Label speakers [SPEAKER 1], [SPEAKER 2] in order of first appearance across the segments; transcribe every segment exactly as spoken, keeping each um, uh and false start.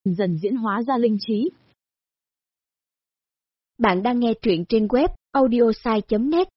[SPEAKER 1] dần diễn hóa ra linh trí.
[SPEAKER 2] Bạn đang nghe truyện trên web audiosai chấm net.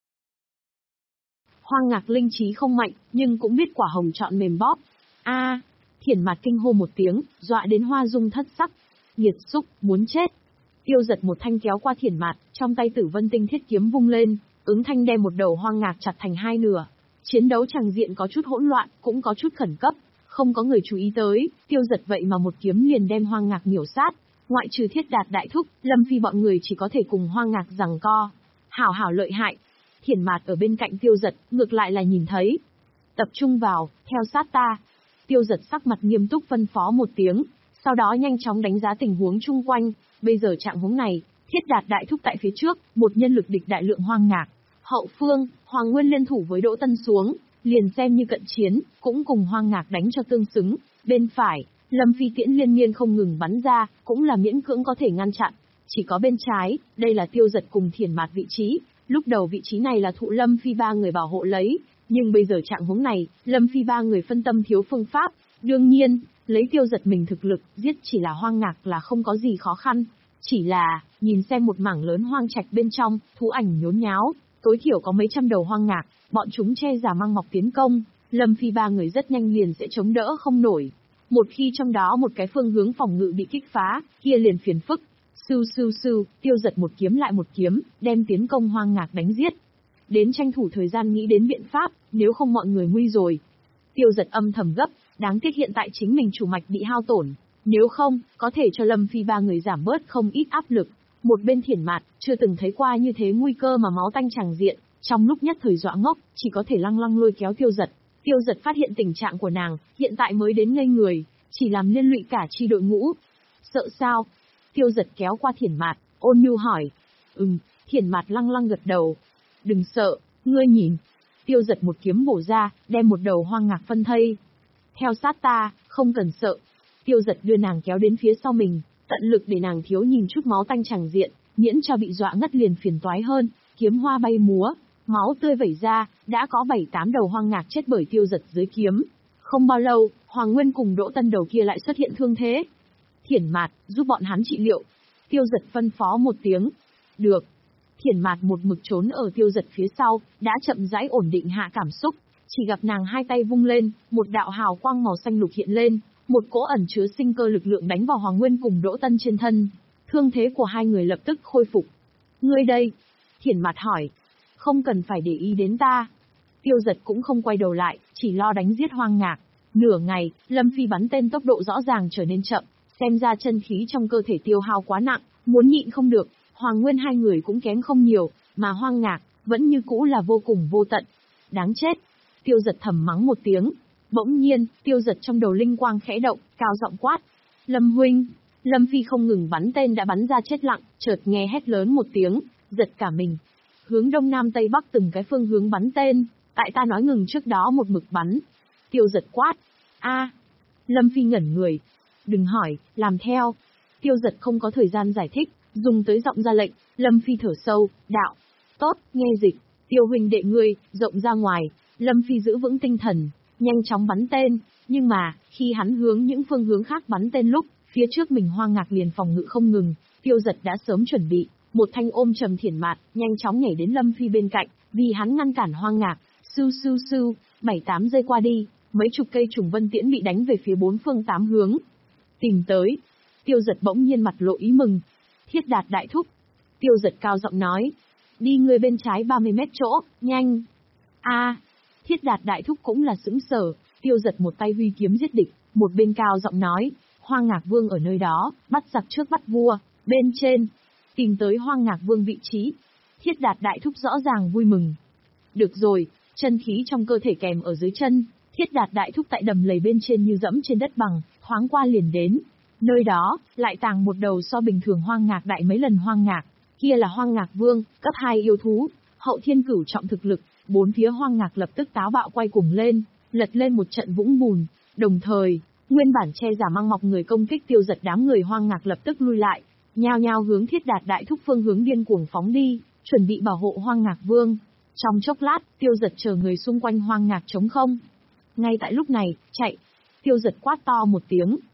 [SPEAKER 1] Hoang Ngạc linh trí không mạnh, nhưng cũng biết quả hồng chọn mềm bóp. A, Thiển Mạt kinh hô một tiếng, dọa đến hoa dung thất sắc. Nghiệt xúc, muốn chết. Tiêu Giật một thanh kéo qua Thiển Mạt, trong tay Tử Vân Tinh Thiết kiếm vung lên, ứng thanh đem một đầu Hoang Ngạc chặt thành hai nửa. Chiến đấu tràng diện có chút hỗn loạn, cũng có chút khẩn cấp, không có người chú ý tới, Tiêu Giật vậy mà một kiếm liền đem Hoang Ngạc miểu sát. Ngoại trừ Thiết Đạt đại thúc, Lâm Phi bọn người chỉ có thể cùng Hoang Ngạc giằng co. Hảo hảo lợi hại. Thiển Mạt ở bên cạnh Tiêu Giật, ngược lại là nhìn thấy. Tập trung vào, theo sát ta. Tiêu Giật sắc mặt nghiêm túc phân phó một tiếng, sau đó nhanh chóng đánh giá tình huống chung quanh. Bây giờ trạng huống này, Thiết Đạt đại thúc tại phía trước, một nhân lực địch đại lượng Hoang Ngạc. Hậu phương, Hoàng Nguyên liên thủ với Đỗ Tân xuống, liền xem như cận chiến, cũng cùng Hoang Ngạc đánh cho tương xứng. Bên phải, Lâm Phi tiễn liên miên không ngừng bắn ra, cũng là miễn cưỡng có thể ngăn chặn. Chỉ có bên trái, đây là Tiêu Giật cùng Thiển Mạt vị trí. Lúc đầu vị trí này là thụ Lâm Phi ba người bảo hộ lấy, nhưng bây giờ trạng huống này, Lâm Phi ba người phân tâm thiếu phương pháp. Đương nhiên, lấy Tiêu Giật mình thực lực, giết chỉ là Hoang Ngạc là không có gì khó khăn. Chỉ là, nhìn xem một mảng lớn hoang trạch bên trong, thú ảnh nhốn nháo, tối thiểu có mấy trăm đầu Hoang Ngạc, bọn chúng che giả mang mọc tiến công, Lâm Phi ba người rất nhanh liền sẽ chống đỡ không nổi. Một khi trong đó một cái phương hướng phòng ngự bị kích phá, kia liền phiền phức. Sưu sưu sưu, Tiêu Giật một kiếm lại một kiếm, đem tiến công Hoang Ngạc đánh giết. Đến tranh thủ thời gian nghĩ đến biện pháp, nếu không mọi người nguy rồi. Tiêu Giật âm thầm gấp, đáng tiếc hiện tại chính mình chủ mạch bị hao tổn. Nếu không, có thể cho Lâm Phi ba người giảm bớt không ít áp lực. Một bên Thiển Mạt, chưa từng thấy qua như thế nguy cơ mà máu tanh tràng diện, trong lúc nhất thời dọa ngốc, chỉ có thể lăng lăng lôi kéo Tiêu Giật. Tiêu Giật phát hiện tình trạng của nàng, hiện tại mới đến ngây người, chỉ làm liên lụy cả chi đội ngũ. Sợ sao? Tiêu Giật kéo qua Thiển Mạt, ôn nhu hỏi. Ừm, Thiển Mạt lăng lăng gật đầu. Đừng sợ, ngươi nhìn. Tiêu Giật một kiếm bổ ra, đem một đầu Hoang Ngạc phân thây. Theo sát ta, không cần sợ. Tiêu Giật đưa nàng kéo đến phía sau mình, tận lực để nàng thiếu nhìn chút máu tanh tràng diện, miễn cho bị dọa ngất liền phiền toái hơn. Kiếm hoa bay múa, máu tươi vẩy ra, đã có bảy tám đầu Hoang Ngạc chết bởi Tiêu Giật dưới kiếm. Không bao lâu, Hoàng Nguyên cùng Đỗ Tân đầu kia lại xuất hiện thương thế. Thiển Mạt, giúp bọn hắn trị liệu. Tiêu Giật phân phó một tiếng. Được. Thiển Mạt một mực trốn ở Tiêu Giật phía sau, đã chậm rãi ổn định hạ cảm xúc. Chỉ gặp nàng hai tay vung lên, một đạo hào quang màu xanh lục hiện lên, một cỗ ẩn chứa sinh cơ lực lượng đánh vào Hoàng Nguyên cùng Đỗ Tân trên thân. Thương thế của hai người lập tức khôi phục. Ngươi đây? Thiển Mạt hỏi. Không cần phải để ý đến ta. Tiêu Giật cũng không quay đầu lại, chỉ lo đánh giết Hoang Ngạc. Nửa ngày, Lâm Phi bắn tên tốc độ rõ ràng trở nên chậm, xem ra chân khí trong cơ thể tiêu hao quá nặng, muốn nhịn không được. Hoàng Nguyên hai người cũng kém không nhiều, mà Hoang Ngạc vẫn như cũ là vô cùng vô tận. Đáng chết. Tiêu Giật thầm mắng một tiếng. Bỗng nhiên, Tiêu Giật trong đầu linh quang khẽ động, cao giọng quát. Lâm huynh. Lâm Phi không ngừng bắn tên đã bắn ra chết lặng, chợt nghe hét lớn một tiếng, giật cả mình. Hướng đông nam tây bắc từng cái phương hướng bắn tên, tại ta nói ngừng trước đó một mực bắn. Tiêu Giật quát. A. Lâm Phi ngẩn người. Đừng hỏi, làm theo. Tiêu Giật không có thời gian giải thích, dùng tới giọng ra lệnh. Lâm Phi thở sâu, đạo. Tốt, nghe dịch. Tiêu huynh đệ ngươi, rộng ra ngoài. Lâm Phi giữ vững tinh thần, nhanh chóng bắn tên. Nhưng mà, khi hắn hướng những phương hướng khác bắn tên lúc, phía trước mình Hoang Ngạc liền phòng ngự không ngừng. Tiêu Giật đã sớm chuẩn bị, một thanh ôm trầm Thiển Mạt, nhanh chóng nhảy đến Lâm Phi bên cạnh, vì hắn ngăn cản Hoang Ngạc. Sưu sưu sưu, bảy tám giây qua đi, mấy chục cây trùng vân tiễn bị đánh về phía bốn phương tám hướng. Tìm tới. Tiêu Giật bỗng nhiên mặt lộ ý mừng. Thiết Đạt đại thúc. Tiêu Giật cao giọng nói. Đi người bên trái ba mươi mét chỗ, nhanh. A. Thiết Đạt đại thúc cũng là sững sờ. Tiêu Giật một tay huy kiếm giết địch, một bên cao giọng nói. Hoang Ngạc Vương ở nơi đó, bắt giặc trước bắt vua, bên trên. Tìm tới Hoang Ngạc Vương vị trí. Thiết Đạt đại thúc rõ ràng vui mừng. Được rồi, chân khí trong cơ thể kèm ở dưới chân. Thiết Đạt đại thúc tại đầm lầy bên trên như dẫm trên đất bằng, thoáng qua liền đến. Nơi đó, lại tàng một đầu so bình thường Hoang Ngạc đại mấy lần Hoang Ngạc. Kia là Hoang Ngạc Vương, cấp hai yêu thú, hậu thiên cửu trọng thực lực. Bốn phía Hoang Ngạc lập tức táo bạo quay cuồng lên, lật lên một trận vũng bùn. Đồng thời, nguyên bản che giả mang mọc người công kích Tiêu Giật đám người Hoang Ngạc lập tức lui lại, nhao nhao hướng Thiết Đạt đại thúc phương hướng điên cuồng phóng đi, chuẩn bị bảo hộ Hoang Ngạc Vương. Trong chốc lát, Tiêu Giật chờ người xung quanh Hoang Ngạc trống không. Ngay tại lúc này, chạy. Tiêu Giật quát to một tiếng,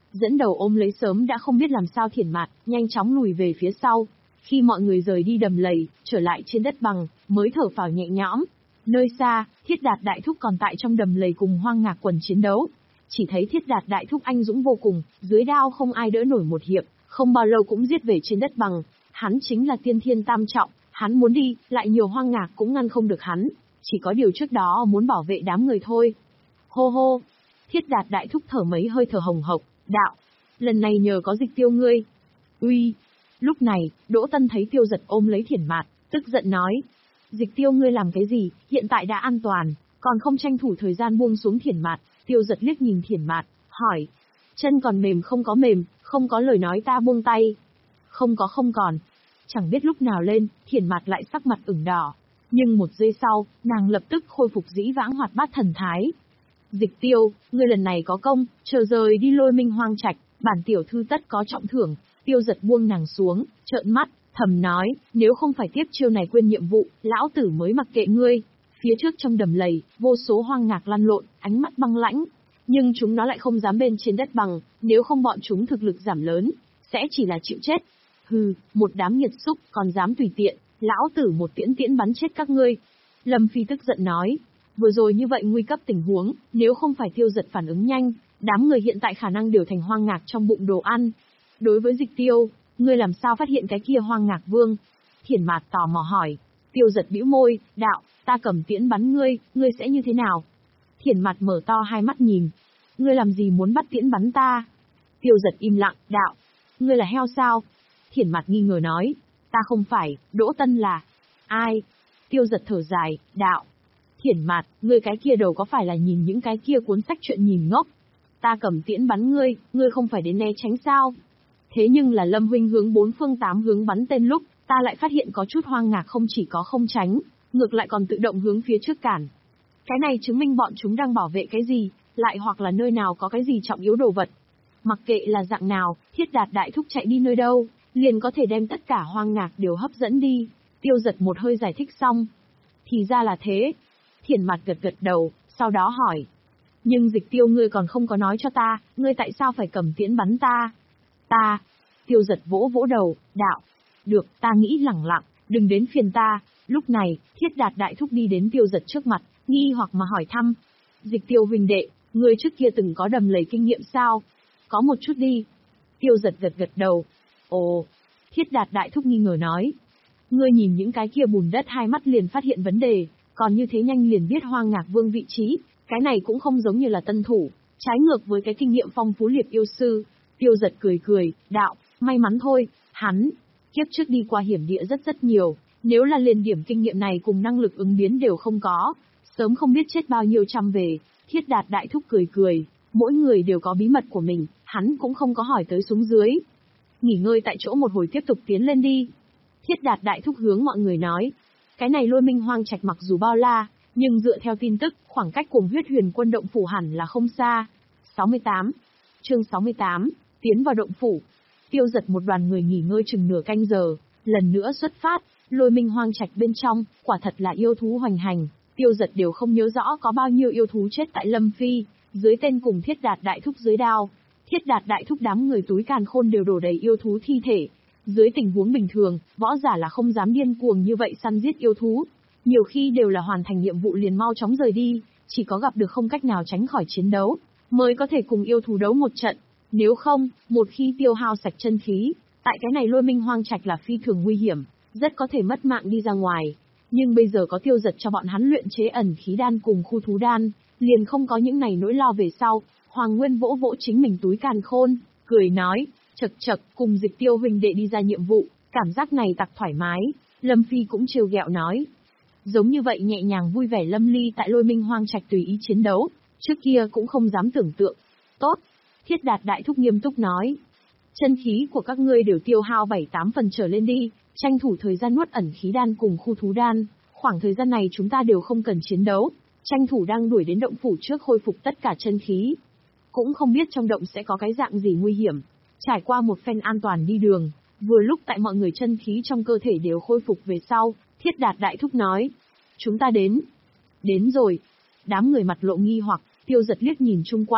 [SPEAKER 1] dẫn đầu ôm lấy sớm đã không biết làm sao Thiển Mạt, nhanh chóng lùi về phía sau. Khi mọi người rời đi đầm lầy, trở lại trên đất bằng, mới thở phào nhẹ nhõm. Nơi xa, Thiết Đạt Đại Thúc còn tại trong đầm lầy cùng Hoang Ngạc Quần chiến đấu. Chỉ thấy Thiết Đạt Đại Thúc anh dũng vô cùng, dưới đao không ai đỡ nổi một hiệp, không bao lâu cũng giết về trên đất bằng. Hắn chính là tiên thiên tam trọng, hắn muốn đi, lại nhiều Hoang Ngạc cũng ngăn không được hắn. Chỉ có điều trước đó muốn bảo vệ đám người thôi. Hô hô! Thiết Đạt Đại Thúc thở mấy hơi thở hồng hộc, đạo. Lần này nhờ có Dịch Tiêu ngươi. Uy! Lúc này, Đỗ Tân thấy Tiêu Giật ôm lấy Thiển Mạt, tức giận nói. Dịch Tiêu ngươi làm cái gì, hiện tại đã an toàn, còn không tranh thủ thời gian buông xuống Thiển Mạt. Tiêu Giật liếc nhìn Thiển Mạt, hỏi. Chân còn mềm không có mềm, không có lời nói ta buông tay. Không có không còn. Chẳng biết lúc nào lên, Thiển Mạt lại sắc mặt ửng đỏ. Nhưng một giây sau, nàng lập tức khôi phục dĩ vãng hoạt bát thần thái. Dịch Tiêu, ngươi lần này có công, chờ rời đi Lôi Minh Hoang Trạch, bản tiểu thư tất có trọng thưởng. Tiêu Giật buông nàng xuống, trợn mắt, thầm nói, nếu không phải tiếp chiêu này quên nhiệm vụ, lão tử mới mặc kệ ngươi. Phía trước trong đầm lầy, vô số Hoang Ngạc lăn lộn, ánh mắt băng lãnh. Nhưng chúng nó lại không dám bên trên đất bằng, nếu không bọn chúng thực lực giảm lớn, sẽ chỉ là chịu chết. Hừ, một đám nghiệt xúc, còn dám tùy tiện, lão tử một tiễn tiễn bắn chết các ngươi. Lâm Phi tức giận nói, vừa rồi như vậy nguy cấp tình huống, nếu không phải Tiêu Giật phản ứng nhanh, đám người hiện tại khả năng đều thành Hoang Ngạc trong bụng đồ ăn. Đối với Dịch Tiêu, ngươi làm sao phát hiện cái kia Hoang Ngạc Vương? Thiển Mạt tò mò hỏi. Tiêu Giật bĩu môi, đạo, ta cầm tiễn bắn ngươi, ngươi sẽ như thế nào? Thiển Mạt mở to hai mắt nhìn. Ngươi làm gì muốn bắt tiễn bắn ta? Tiêu Giật im lặng, đạo, ngươi là heo sao? Thiển Mạt nghi ngờ nói, ta không phải, Đỗ Tân là. Ai? Tiêu Giật thở dài, đạo. Thiển Mạt, ngươi cái kia đầu có phải là nhìn những cái kia cuốn sách chuyện nhìn ngốc? Ta cầm tiễn bắn ngươi, ngươi không phải đến né tránh sao? Thế nhưng là Lâm huynh hướng bốn phương tám hướng bắn tên lúc, ta lại phát hiện có chút Hoang Ngạc không chỉ có không tránh, ngược lại còn tự động hướng phía trước cản. Cái này chứng minh bọn chúng đang bảo vệ cái gì, lại hoặc là nơi nào có cái gì trọng yếu đồ vật. Mặc kệ là dạng nào, Thiết Đạt Đại Thúc chạy đi nơi đâu, liền có thể đem tất cả Hoang Ngạc đều hấp dẫn đi. Tiêu Giật một hơi giải thích xong. Thì ra là thế. Thiển Mạt gật gật đầu, sau đó hỏi. Nhưng Dịch Tiêu ngươi còn không có nói cho ta, ngươi tại sao phải cầm tiễn bắn ta? Ta. Tiêu Giật vỗ vỗ đầu, đạo. Được, ta nghĩ lẳng lặng, đừng đến phiền ta. Lúc này, Thiết Đạt Đại Thúc đi đến Tiêu Giật trước mặt, nghi hoặc mà hỏi thăm. Dịch Tiêu huynh đệ, ngươi trước kia từng có đầm lầy kinh nghiệm sao? Có một chút đi. Tiêu Giật gật gật đầu. Ồ. Thiết Đạt Đại Thúc nghi ngờ nói. Ngươi nhìn những cái kia bùn đất hai mắt liền phát hiện vấn đề, còn như thế nhanh liền biết Hoang Ngạc Vương vị trí, cái này cũng không giống như là tân thủ, trái ngược với cái kinh nghiệm phong phú liệp yêu sư. Tiêu Giật cười cười, đạo, may mắn thôi, hắn, kiếp trước đi qua hiểm địa rất rất nhiều, nếu là liền điểm kinh nghiệm này cùng năng lực ứng biến đều không có, sớm không biết chết bao nhiêu trăm về. Thiết Đạt Đại Thúc cười cười, mỗi người đều có bí mật của mình, hắn cũng không có hỏi tới xuống dưới. Nghỉ ngơi tại chỗ một hồi tiếp tục tiến lên đi. Thiết Đạt Đại Thúc hướng mọi người nói, cái này Lôi Minh Hoang Trạch mặc dù bao la, nhưng dựa theo tin tức, khoảng cách cùng Huyết Huyền Quân động phủ hẳn là không xa. sáu mươi tám. Chương sáu mươi tám, tiến vào động phủ. Tiêu Giật một đoàn người nghỉ ngơi chừng nửa canh giờ, lần nữa xuất phát. Lôi Minh Hoang Trạch bên trong, quả thật là yêu thú hoành hành. Tiêu Giật đều không nhớ rõ có bao nhiêu yêu thú chết tại Lâm Phi, dưới tên cùng Thiết Đạt Đại Thúc dưới đao. Thiết Đạt Đại Thúc đám người túi càn khôn đều đổ đầy yêu thú thi thể. Dưới tình huống bình thường, võ giả là không dám điên cuồng như vậy săn giết yêu thú. Nhiều khi đều là hoàn thành nhiệm vụ liền mau chóng rời đi, chỉ có gặp được không cách nào tránh khỏi chiến đấu, mới có thể cùng yêu thú đấu một trận. Nếu không, một khi tiêu hao sạch chân khí, tại cái này Lôi Minh Hoang Trạch là phi thường nguy hiểm, rất có thể mất mạng đi ra ngoài. Nhưng bây giờ có Tiêu Giật cho bọn hắn luyện chế ẩn khí đan cùng khu thú đan, liền không có những này nỗi lo về sau. Hoàng Nguyên vỗ vỗ chính mình túi càn khôn, cười nói, chật chật, cùng Dịch Tiêu huynh đệ đi ra nhiệm vụ, cảm giác này tặc thoải mái. Lâm Phi cũng trêu ghẹo nói. Giống như vậy nhẹ nhàng vui vẻ Lâm Ly tại Lôi Minh Hoang Trạch tùy ý chiến đấu, trước kia cũng không dám tưởng tượng. Tốt. Thiết Đạt Đại Thúc nghiêm túc nói. Chân khí của các ngươi đều tiêu hao bảy tám phần trở lên đi, tranh thủ thời gian nuốt ẩn khí đan cùng khu thú đan. Khoảng thời gian này chúng ta đều không cần chiến đấu, tranh thủ đang đuổi đến động phủ trước khôi phục tất cả chân khí. Cũng không biết trong động sẽ có cái dạng gì nguy hiểm. Trải qua một phen an toàn đi đường, vừa lúc tại mọi người chân khí trong cơ thể đều khôi phục về sau, Thiết Đạt Đại Thúc nói. Chúng ta đến. Đến rồi. Đám người mặt lộ nghi hoặc, Tiêu Giật liếc nhìn chung quanh,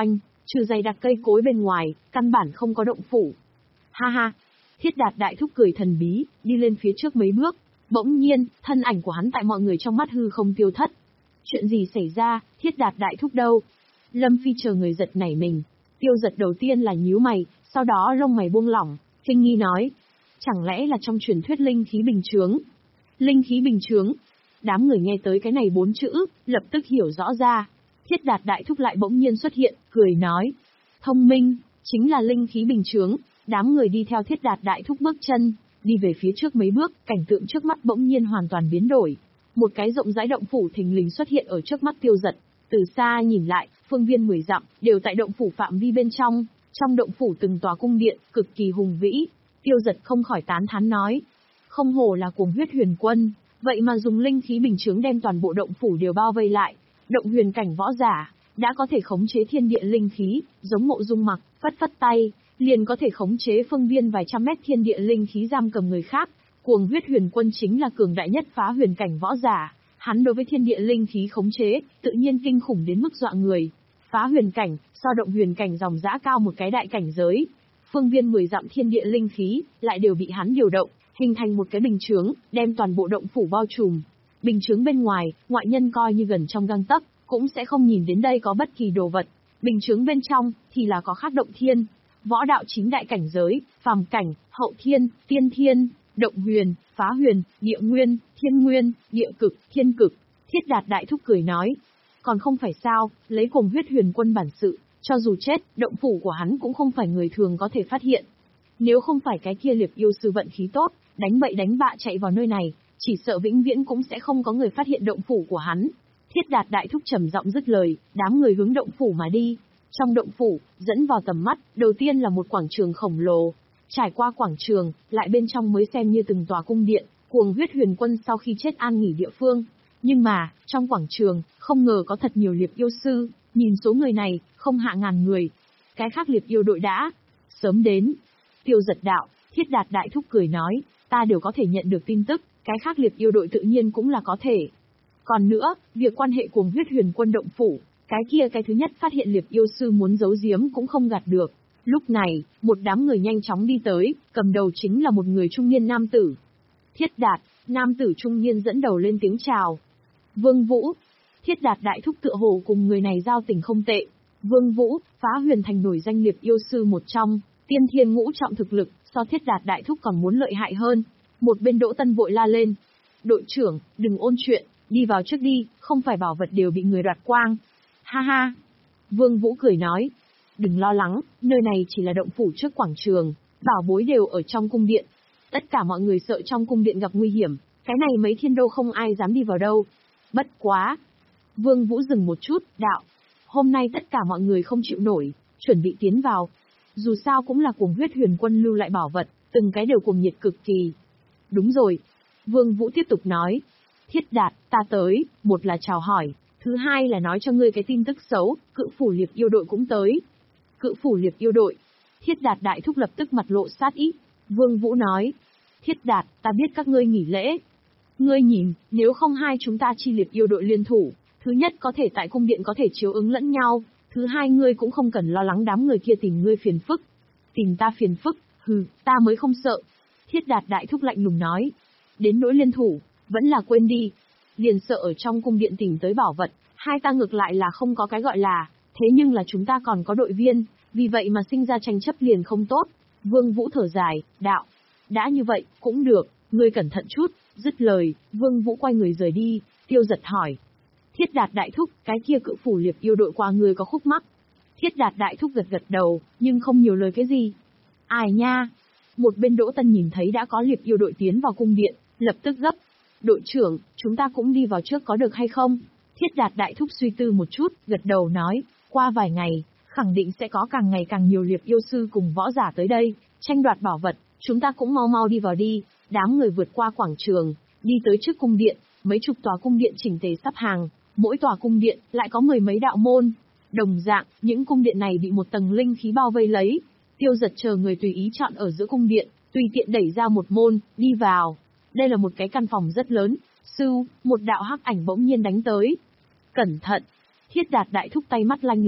[SPEAKER 1] trừ dày đặc cây cối bên ngoài, căn bản không có động phủ. Ha ha, Thiết Đạt đại thúc cười thần bí, đi lên phía trước mấy bước. Bỗng nhiên, thân ảnh của hắn tại mọi người trong mắt hư không tiêu thất. Chuyện gì xảy ra, Thiết Đạt đại thúc đâu? Lâm Phi chờ người giật nảy mình. Tiêu Giật đầu tiên là nhíu mày, sau đó lông mày buông lỏng, kinh nghi nói. Chẳng lẽ là trong truyền thuyết linh khí bình chướng? Linh khí bình chướng? Đám người nghe tới cái này bốn chữ, lập tức hiểu rõ ra. Thiết Đạt đại thúc lại bỗng nhiên xuất hiện, cười nói. Thông minh, chính là linh khí bình chướng. Đám người đi theo Thiết Đạt đại thúc bước chân, đi về phía trước mấy bước, cảnh tượng trước mắt bỗng nhiên hoàn toàn biến đổi. Một cái rộng rãi động phủ thình lình xuất hiện ở trước mắt Tiêu Giật. Từ xa nhìn lại, phương viên mười dặm, đều tại động phủ phạm vi bên trong. Trong động phủ từng tòa cung điện, cực kỳ hùng vĩ. Tiêu Giật không khỏi tán thán nói. Không hổ là cuồng huyết huyền quân, vậy mà dùng linh khí bình chướng đem toàn bộ động phủ đều bao vây lại. Động huyền cảnh võ giả, đã có thể khống chế thiên địa linh khí, giống Mộ Dung Mặc, phất phất tay, liền có thể khống chế phương viên vài trăm mét thiên địa linh khí giam cầm người khác. Cuồng huyết huyền quân chính là cường đại nhất phá huyền cảnh võ giả, hắn đối với thiên địa linh khí khống chế, tự nhiên kinh khủng đến mức dọa người. Phá huyền cảnh, so động huyền cảnh dòng dã cao một cái đại cảnh giới. Phương viên mười dặm thiên địa linh khí, lại đều bị hắn điều động, hình thành một cái bình chướng, đem toàn bộ động phủ bao trùm. Bình chướng bên ngoài, ngoại nhân coi như gần trong gang tấc, cũng sẽ không nhìn đến đây có bất kỳ đồ vật. Bình chướng bên trong, thì là có khắc động thiên, võ đạo chín đại cảnh giới, phàm cảnh, hậu thiên, tiên thiên, động huyền, phá huyền, địa nguyên, thiên nguyên, địa cực, thiên cực. Thiết Đạt đại thúc cười nói. Còn không phải sao, lấy cùng huyết huyền quân bản sự, cho dù chết, động phủ của hắn cũng không phải người thường có thể phát hiện. Nếu không phải cái kia liệp yêu sư vận khí tốt, đánh bậy đánh bạ chạy vào nơi này, chỉ sợ vĩnh viễn cũng sẽ không có người phát hiện động phủ của hắn. Thiết Đạt đại thúc trầm giọng dứt lời, đám người hướng động phủ mà đi. Trong động phủ, dẫn vào tầm mắt, đầu tiên là một quảng trường khổng lồ. Trải qua quảng trường, lại bên trong mới xem như từng tòa cung điện, cuồng huyết huyền quân sau khi chết an nghỉ địa phương. Nhưng mà, trong quảng trường, không ngờ có thật nhiều liệp yêu sư, nhìn số người này, không hạ ngàn người. Cái khác liệp yêu đội đã sớm đến. Tiêu Giật đạo, Thiết Đạt đại thúc cười nói, ta đều có thể nhận được tin tức, cái khác liệp yêu đội tự nhiên cũng là có thể. Còn nữa, việc quan hệ cuồng huyết huyền quân động phủ, cái kia cái thứ nhất phát hiện liệp yêu sư muốn giấu giếm cũng không gạt được. Lúc này, một đám người nhanh chóng đi tới, cầm đầu chính là một người trung niên nam tử. Thiết Đạt, nam tử trung niên dẫn đầu lên tiếng chào. Vương Vũ. Thiết Đạt đại thúc tựa hồ cùng người này giao tình không tệ. Vương Vũ, phá huyền thành nổi danh liệp yêu sư một trong, tiên thiên ngũ trọng thực lực, so Thiết Đạt đại thúc còn muốn lợi hại hơn. Một bên Đỗ Tân vội la lên. Đội trưởng, đừng ôn chuyện, đi vào trước đi, không phải bảo vật đều bị người đoạt quang. Ha ha. Vương Vũ cười nói. Đừng lo lắng, nơi này chỉ là động phủ trước quảng trường, bảo bối đều ở trong cung điện. Tất cả mọi người sợ trong cung điện gặp nguy hiểm, cái này mấy thiên đô không ai dám đi vào đâu. Bất quá. Vương Vũ dừng một chút, đạo. Hôm nay tất cả mọi người không chịu nổi, chuẩn bị tiến vào. Dù sao cũng là cuồng huyết huyền quân lưu lại bảo vật, từng cái đều cuồng nhiệt cực kỳ. Đúng rồi. Vương Vũ tiếp tục nói. Thiết Đạt, ta tới, một là chào hỏi, thứ hai là nói cho ngươi cái tin tức xấu, cự phủ liệp yêu đội cũng tới. Cự phủ liệp yêu đội. Thiết Đạt đại thúc lập tức mặt lộ sát ý. Vương Vũ nói. Thiết Đạt, ta biết các ngươi nghỉ lễ. Ngươi nhìn, nếu không hai chúng ta chi liệp yêu đội liên thủ, thứ nhất có thể tại cung điện có thể chiếu ứng lẫn nhau, thứ hai ngươi cũng không cần lo lắng đám người kia tìm ngươi phiền phức. Tìm ta phiền phức, hừ, ta mới không sợ. Thiết Đạt đại thúc lạnh lùng nói. Đến nỗi liên thủ, vẫn là quên đi. Liền sợ ở trong cung điện tìm tới bảo vật, hai ta ngược lại là không có cái gọi là, thế nhưng là chúng ta còn có đội viên, vì vậy mà sinh ra tranh chấp liền không tốt. Vương Vũ thở dài, đạo. Đã như vậy, cũng được, ngươi cẩn thận chút. Dứt lời, Vương Vũ quay người rời đi. Tiêu Giật hỏi. Thiết Đạt đại thúc, cái kia cự phủ liệp yêu đội qua người có khúc mắc. Thiết Đạt đại thúc gật gật đầu, nhưng không nhiều lời cái gì. Ai nha. Một bên Đỗ Tân nhìn thấy đã có liệp yêu đội tiến vào cung điện, lập tức gấp. Đội trưởng, chúng ta cũng đi vào trước có được hay không? Thiết Đạt đại thúc suy tư một chút, gật đầu nói, qua vài ngày, khẳng định sẽ có càng ngày càng nhiều liệp yêu sư cùng võ giả tới đây, tranh đoạt bảo vật, chúng ta cũng mau mau đi vào đi. Đám người vượt qua quảng trường, đi tới trước cung điện, mấy chục tòa cung điện chỉnh tề sắp hàng, mỗi tòa cung điện lại có mười mấy đạo môn. Đồng dạng, những cung điện này bị một tầng linh khí bao vây lấy. Tiêu Giật chờ người tùy ý chọn ở giữa cung điện, tùy tiện đẩy ra một môn, đi vào. Đây là một cái căn phòng rất lớn. Sưu, một đạo hắc ảnh bỗng nhiên đánh tới. Cẩn thận! Thiết Đạt đại thúc tay mắt lanh lẹ,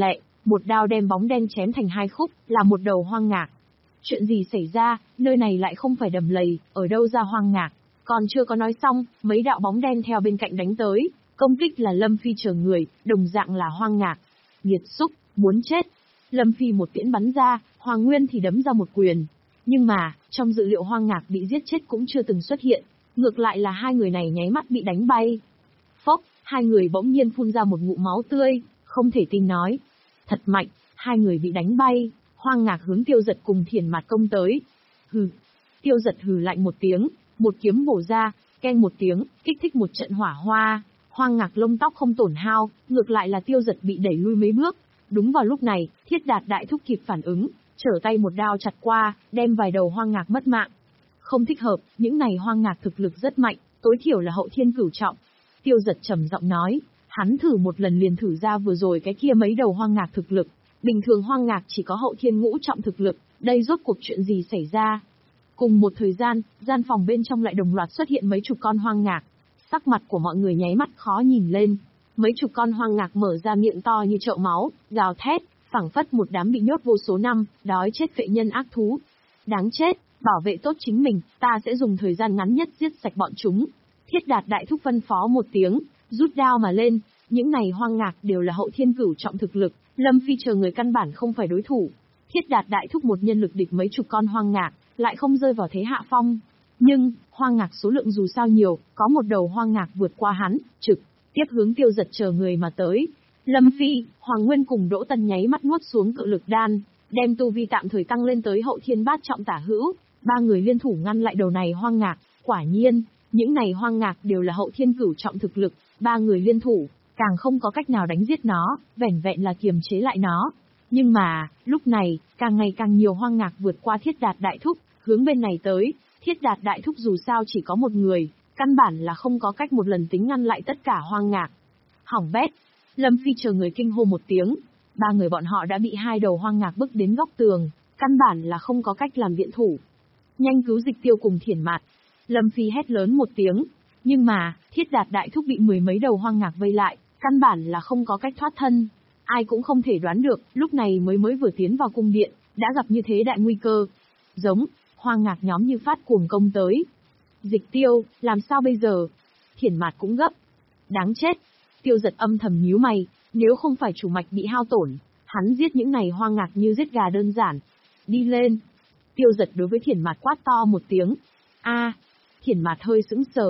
[SPEAKER 1] Một đao đem bóng đen chém thành hai khúc, là một đầu hoang ngạc. Chuyện gì xảy ra, nơi này lại không phải đầm lầy, ở đâu ra hoang ngạc? Còn chưa có nói xong, mấy đạo bóng đen theo bên cạnh đánh tới, công kích là Lâm Phi chờ người, đồng dạng là hoang ngạc. Nghiệt xúc, muốn chết. Lâm Phi một tiễn bắn ra, Hoàng Nguyên thì đấm ra một quyền. Nhưng mà, trong dự liệu hoang ngạc bị giết chết cũng chưa từng xuất hiện, ngược lại là hai người này nháy mắt bị đánh bay. Phốc, hai người bỗng nhiên phun ra một ngụm máu tươi, không thể tin nói. Thật mạnh, hai người bị đánh bay, hoang ngạc hướng Tiêu Giật cùng Thiển Mạt công tới. Hừ, Tiêu Giật hừ lạnh một tiếng, một kiếm bổ ra, keng một tiếng, kích thích một trận hỏa hoa, hoang ngạc lông tóc không tổn hao, ngược lại là Tiêu Giật bị đẩy lui mấy bước. Đúng vào lúc này, Thiết Đạt đại thúc kịp phản ứng, trở tay một đao chặt qua, đem vài đầu hoang ngạc mất mạng. Không thích hợp, những này hoang ngạc thực lực rất mạnh, tối thiểu là hậu thiên cửu trọng. Tiêu Giật trầm giọng nói, hắn thử một lần liền thử ra vừa rồi cái kia mấy đầu hoang ngạc thực lực. Bình thường hoang ngạc chỉ có hậu thiên ngũ trọng thực lực, đây rốt cuộc chuyện gì xảy ra? Cùng một thời gian, gian phòng bên trong lại đồng loạt xuất hiện mấy chục con hoang ngạc. Sắc mặt của mọi người nháy mắt khó nhìn lên. Mấy chục con hoang ngạc mở ra miệng to như chậu máu, gào thét, phảng phất một đám bị nhốt vô số năm, đói chết vệ nhân ác thú. Đáng chết, bảo vệ tốt chính mình, ta sẽ dùng thời gian ngắn nhất giết sạch bọn chúng. Thiết Đạt đại thúc phân phó một tiếng, rút đao mà lên, những này hoang ngạc đều là hậu thiên cửu trọng thực lực, Lâm Phi chờ người căn bản không phải đối thủ. Thiết Đạt đại thúc một nhân lực địch mấy chục con hoang ngạc, lại không rơi vào thế hạ phong. Nhưng, hoang ngạc số lượng dù sao nhiều, có một đầu hoang ngạc vượt qua hắn, trực tiếp hướng Tiêu Giật chờ người mà tới. Lâm Phi, Hoàng Nguyên cùng Đỗ Tân nháy mắt nuốt xuống cự lực đan, đem tu vi tạm thời tăng lên tới hậu thiên bát trọng tả hữu, ba người liên thủ ngăn lại đầu này hoang ngạc. Quả nhiên, những này hoang ngạc đều là hậu thiên cửu trọng thực lực, ba người liên thủ, càng không có cách nào đánh giết nó, vẻn vẹn là kiềm chế lại nó. Nhưng mà, lúc này, càng ngày càng nhiều hoang ngạc vượt qua Thiết Đạt đại thúc, hướng bên này tới. Thiết Đạt đại thúc dù sao chỉ có một người, căn bản là không có cách một lần tính ngăn lại tất cả hoang ngạc. Hỏng bét. Lâm Phi chờ người kinh hô một tiếng, ba người bọn họ đã bị hai đầu hoang ngạc bức đến góc tường, căn bản là không có cách làm viện thủ. Nhanh cứu Dịch Tiêu cùng Thiển Mạt. Lâm Phi hét lớn một tiếng, nhưng mà, Thiết Đạt đại thúc bị mười mấy đầu hoang ngạc vây lại, căn bản là không có cách thoát thân. Ai cũng không thể đoán được, lúc này mới mới vừa tiến vào cung điện, đã gặp như thế đại nguy cơ. Giống, hoang ngạc nhóm như phát cuồng công tới. Dịch Tiêu, làm sao bây giờ? Thiển Mạt cũng gấp. Đáng chết. Tiêu Giật âm thầm nhíu mày, nếu không phải chủ mạch bị hao tổn, hắn giết những này hoang ngạc như giết gà đơn giản. Đi lên. Tiêu Giật đối với Thiển Mạt quát to một tiếng. A. Thiển Mạt hơi sững sờ.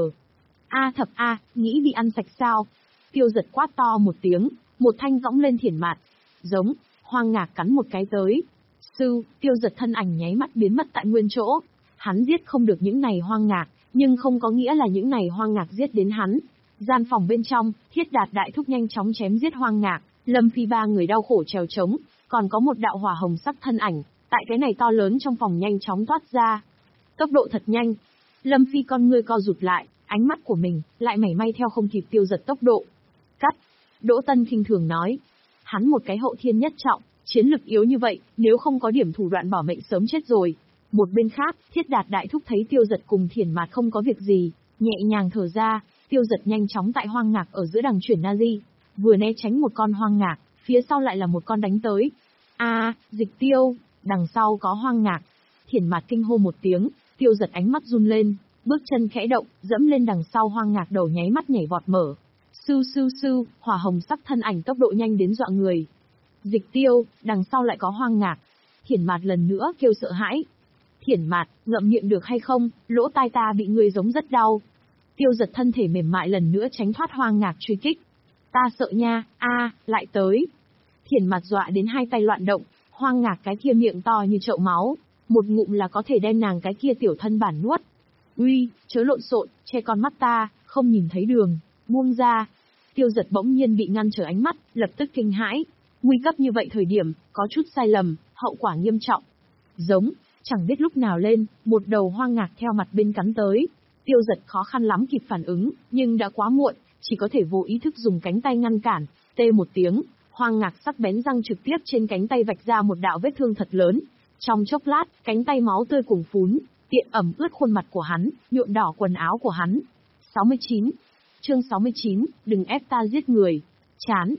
[SPEAKER 1] A thập A, nghĩ bị ăn sạch sao? Tiêu Giật quát to một tiếng, một thanh võng lên Thiển Mạt. Giống, hoang ngạc cắn một cái tới. Sư, Tiêu Giật thân ảnh nháy mắt biến mất tại nguyên chỗ. Hắn giết không được những này hoang ngạc, nhưng không có nghĩa là những này hoang ngạc giết đến hắn. Gian phòng bên trong, Thiết Đạt đại thúc nhanh chóng chém giết hoang ngạc, Lâm Phi ba người đau khổ trèo trống, còn có một đạo hỏa hồng sắc thân ảnh, tại cái này to lớn trong phòng nhanh chóng toát ra. Tốc độ thật nhanh. Lâm Phi con ngươi co rụt lại, ánh mắt của mình lại mảy may theo không kịp Tiêu Giật tốc độ. Cắt. Đỗ Tân khinh thường nói. Hắn một cái hậu thiên nhất trọng, chiến lực yếu như vậy, nếu không có điểm thủ đoạn bỏ mệnh sớm chết rồi. Một bên khác, Thiết Đạt đại thúc thấy Tiêu Giật cùng Thiển Mạt không có việc gì, nhẹ nhàng thở ra. Tiêu Giật nhanh chóng tại hoang ngạc ở giữa đằng chuyển Nazi, vừa né tránh một con hoang ngạc, phía sau lại là một con đánh tới. A, à, Dịch Tiêu, đằng sau có hoang ngạc. Thiển Mạt kinh hô một tiếng, Tiêu Giật ánh mắt run lên, bước chân khẽ động, dẫm lên đằng sau hoang ngạc đầu nháy mắt nhảy vọt mở. Sưu sưu sưu, hỏa hồng sắc thân ảnh tốc độ nhanh đến dọa người. Dịch Tiêu, đằng sau lại có hoang ngạc. Thiển Mạt lần nữa kêu sợ hãi. Thiển Mạt, ngậm miệng được hay không, lỗ tai ta bị người giống rất đau. Tiêu Giật thân thể mềm mại lần nữa tránh thoát hoang ngạc truy kích. Ta sợ nha, a, à, lại tới. Thiển Mạt dọa đến hai tay loạn động, hoang ngạc cái kia miệng to như chậu máu, một ngụm là có thể đem nàng cái kia tiểu thân bản nuốt. Uy, chớ lộn xộn, che con mắt ta, không nhìn thấy đường, buông ra. Tiêu Giật bỗng nhiên bị ngăn trở ánh mắt, lập tức kinh hãi. Nguy cấp như vậy thời điểm, có chút sai lầm, hậu quả nghiêm trọng. Giống, chẳng biết lúc nào lên, một đầu hoang ngạc theo mặt bên cắn tới. Tiêu Giật khó khăn lắm kịp phản ứng, nhưng đã quá muộn, chỉ có thể vô ý thức dùng cánh tay ngăn cản. Tê một tiếng, hoang ngạc sắc bén răng trực tiếp trên cánh tay vạch ra một đạo vết thương thật lớn. Trong chốc lát, cánh tay máu tươi cuồn phún, tiện ẩm ướt khuôn mặt của hắn, nhuộm đỏ quần áo của hắn. sáu mươi chín. Chương sáu mươi chín, đừng ép ta giết người. Chán.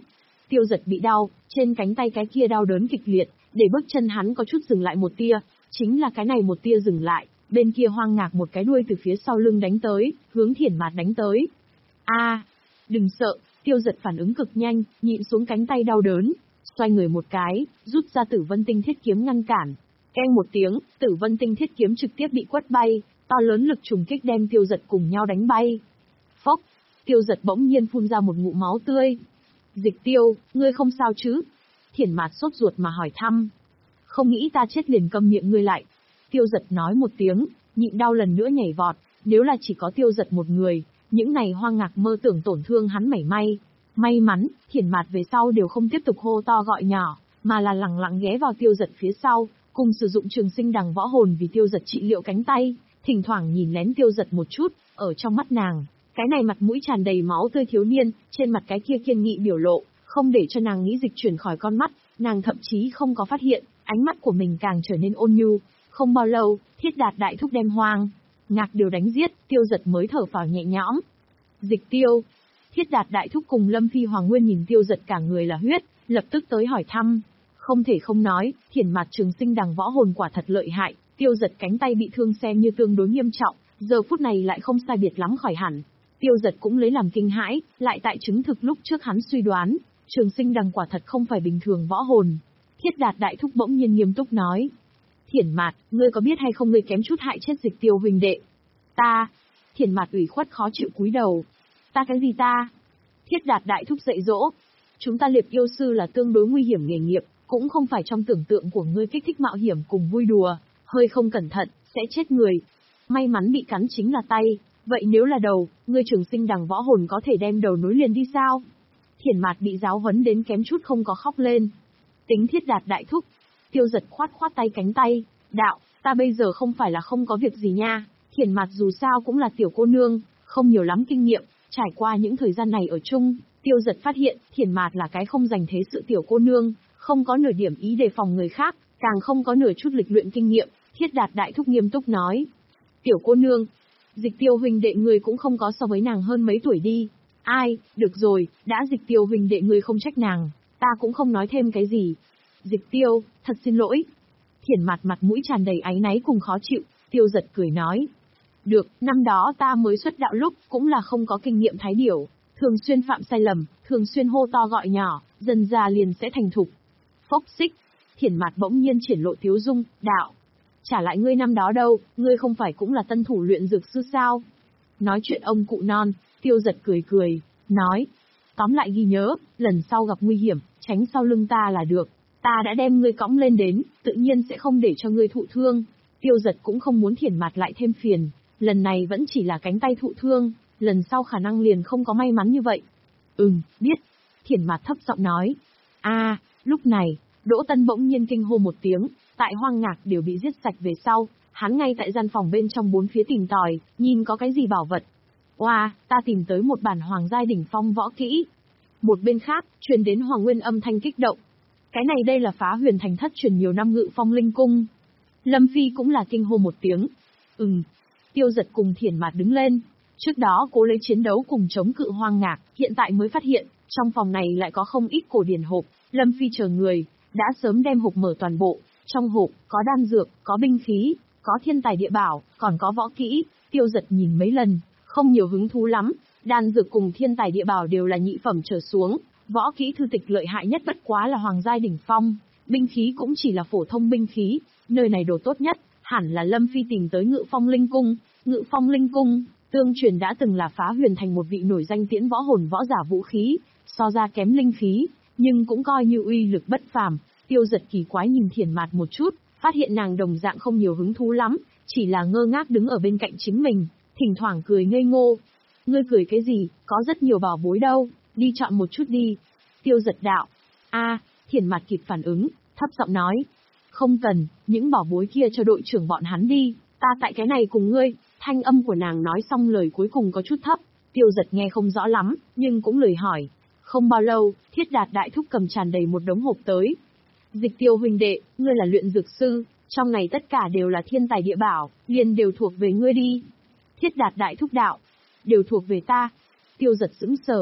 [SPEAKER 1] Tiêu Giật bị đau, trên cánh tay cái kia đau đớn kịch liệt, để bước chân hắn có chút dừng lại một tia, chính là cái này một tia dừng lại, bên kia Hoang Ngạc một cái đuôi từ phía sau lưng đánh tới, hướng Thiển Mạt đánh tới. A, đừng sợ, Tiêu Giật phản ứng cực nhanh, nhịn xuống cánh tay đau đớn, xoay người một cái, rút ra Tử Vân Tinh Thiết Kiếm ngăn cản. Keng một tiếng, Tử Vân Tinh Thiết Kiếm trực tiếp bị quất bay, to lớn lực trùng kích đem Tiêu Giật cùng nhau đánh bay. Phốc, Tiêu Giật bỗng nhiên phun ra một ngụm máu tươi. Dịch Tiêu, ngươi không sao chứ? Thiển Mạt sốt ruột mà hỏi thăm. Không nghĩ ta chết liền câm miệng ngươi lại. Tiêu Giật nói một tiếng, nhịn đau lần nữa nhảy vọt, nếu là chỉ có Tiêu Giật một người, những này Hoang Ngạc mơ tưởng tổn thương hắn mảy may. May mắn, Thiển Mạt về sau đều không tiếp tục hô to gọi nhỏ, mà là lặng lặng ghé vào Tiêu Giật phía sau, cùng sử dụng Trường Sinh Đằng Võ Hồn vì Tiêu Giật trị liệu cánh tay, thỉnh thoảng nhìn lén Tiêu Giật một chút, ở trong mắt nàng, cái này mặt mũi tràn đầy máu tươi thiếu niên, trên mặt cái kia kiên nghị biểu lộ, không để cho nàng nghĩ dịch chuyển khỏi con mắt, nàng thậm chí không có phát hiện, ánh mắt của mình càng trở nên ôn nhu. Không bao lâu, Thiết Đạt đại thúc đem Hoang Ngạc đều đánh giết, Tiêu Giật mới thở phào nhẹ nhõm. Dịch Tiêu, Thiết Đạt đại thúc cùng Lâm Phi Hoàng Nguyên nhìn Tiêu Giật cả người là huyết, lập tức tới hỏi thăm. Không thể không nói, Thiển Mạt Trường Sinh Đằng Võ Hồn quả thật lợi hại, Tiêu Giật cánh tay bị thương xem như tương đối nghiêm trọng, giờ phút này lại không sai biệt lắm khỏi hẳn. Tiêu Giật cũng lấy làm kinh hãi, lại tại chứng thực lúc trước hắn suy đoán, Trường Sinh Đằng quả thật không phải bình thường võ hồn. Thiết Đạt đại thúc bỗng nhiên nghiêm túc nói. Thiển Mạt, ngươi có biết hay không ngươi kém chút hại chết Dịch Tiêu huynh đệ? Ta. Thiển Mạt ủy khuất khó chịu cúi đầu. Ta cái gì ta? Thiết Đạt đại thúc dạy dỗ. Chúng ta Liệp yêu sư là tương đối nguy hiểm nghề nghiệp, cũng không phải trong tưởng tượng của ngươi kích thích mạo hiểm cùng vui đùa, hơi không cẩn thận, sẽ chết người. May mắn bị cắn chính là tay, vậy nếu là đầu, ngươi Trường Sinh Đằng Võ Hồn có thể đem đầu nối liền đi sao? Thiển Mạt bị giáo huấn đến kém chút không có khóc lên. Tính Thiết Đạt đại thúc. Tiêu Giật khoát khoát tay cánh tay, đạo, ta bây giờ không phải là không có việc gì nha, Thiển Mạt dù sao cũng là tiểu cô nương, không nhiều lắm kinh nghiệm, trải qua những thời gian này ở chung, Tiêu Giật phát hiện, Thiển Mạt là cái không dành thế sự tiểu cô nương, không có nửa điểm ý đề phòng người khác, càng không có nửa chút lịch luyện kinh nghiệm. Thiết Đạt đại thúc nghiêm túc nói. Tiểu cô nương, Dịch Tiêu huynh đệ người cũng không có so với nàng hơn mấy tuổi đi. Ai, được rồi, đã Dịch Tiêu huynh đệ người không trách nàng, ta cũng không nói thêm cái gì. Dịch Tiêu, thật xin lỗi. Thiển Mạt mặt mũi tràn đầy áy náy cùng khó chịu, Tiêu Giật cười nói. Được, năm đó ta mới xuất đạo lúc, cũng là không có kinh nghiệm thái điểu, thường xuyên phạm sai lầm, thường xuyên hô to gọi nhỏ, dần già liền sẽ thành thục. Phốc xích, Thiển Mạt bỗng nhiên triển lộ tiếu dung, đạo. Trả lại ngươi năm đó đâu, ngươi không phải cũng là tân thủ luyện dược sư sao? Nói chuyện ông cụ non, Tiêu Giật cười cười, nói. Tóm lại ghi nhớ, lần sau gặp nguy hiểm, tránh sau lưng ta là được. Ta đã đem ngươi cõng lên đến, tự nhiên sẽ không để cho ngươi thụ thương. Tiêu Giật cũng không muốn Thiển Mạt lại thêm phiền, lần này vẫn chỉ là cánh tay thụ thương, lần sau khả năng liền không có may mắn như vậy. Ừm, biết. Thiển Mạt thấp giọng nói. A, à, lúc này, Đỗ Tân bỗng nhiên kinh hô một tiếng, tại Hoang Ngạc đều bị giết sạch về sau, hắn ngay tại gian phòng bên trong bốn phía tìm tòi, nhìn có cái gì bảo vật. Oa, wow, ta tìm tới một bản Hoàng giai đỉnh phong võ kỹ. Một bên khác, truyền đến Hoàng Nguyên âm thanh kích động. Cái này đây là Phá Huyền Thành thất truyền nhiều năm Ngự Phong Linh Cung. Lâm Phi cũng là kinh hô một tiếng. Ừm. Tiêu Giật cùng Thiển Mạt đứng lên. Trước đó cố lấy chiến đấu cùng chống cự Hoang Ngạc, hiện tại mới phát hiện, trong phòng này lại có không ít cổ điển hộp. Lâm Phi chờ người, đã sớm đem hộp mở toàn bộ. Trong hộp, có đan dược, có binh khí, có thiên tài địa bảo, còn có võ kỹ. Tiêu Giật nhìn mấy lần, không nhiều hứng thú lắm. Đan dược cùng thiên tài địa bảo đều là nhị phẩm trở xuống. Võ kỹ thư tịch lợi hại nhất bất quá là Hoàng giai đỉnh phong, binh khí cũng chỉ là phổ thông binh khí, nơi này đồ tốt nhất, hẳn là Lâm Phi tìm tới Ngự Phong Linh Cung. Ngự Phong Linh Cung, tương truyền đã từng là Phá Huyền Thành một vị nổi danh tiễn võ hồn võ giả vũ khí, so ra kém linh khí, nhưng cũng coi như uy lực bất phàm. Tiêu Giật kỳ quái nhìn Thiển Mạt một chút, phát hiện nàng đồng dạng không nhiều hứng thú lắm, chỉ là ngơ ngác đứng ở bên cạnh chính mình, thỉnh thoảng cười ngây ngô. Ngươi cười cái gì, có rất nhiều bảo bối đâu. Đi chọn một chút đi. Tiêu Giật đạo. A, à, Thiển Mạt kịp phản ứng, thấp giọng nói. Không cần, những bảo bối kia cho đội trưởng bọn hắn đi, ta tại cái này cùng ngươi. Thanh âm của nàng nói xong lời cuối cùng có chút thấp, Tiêu Giật nghe không rõ lắm, nhưng cũng lười hỏi. Không bao lâu, Thiết Đạt đại thúc cầm tràn đầy một đống hộp tới. Dịch Tiêu huynh đệ, ngươi là luyện dược sư, trong này tất cả đều là thiên tài địa bảo, liền đều thuộc về ngươi đi. Thiết Đạt đại thúc đạo. Đều thuộc về ta. Tiêu Giật sững sờ,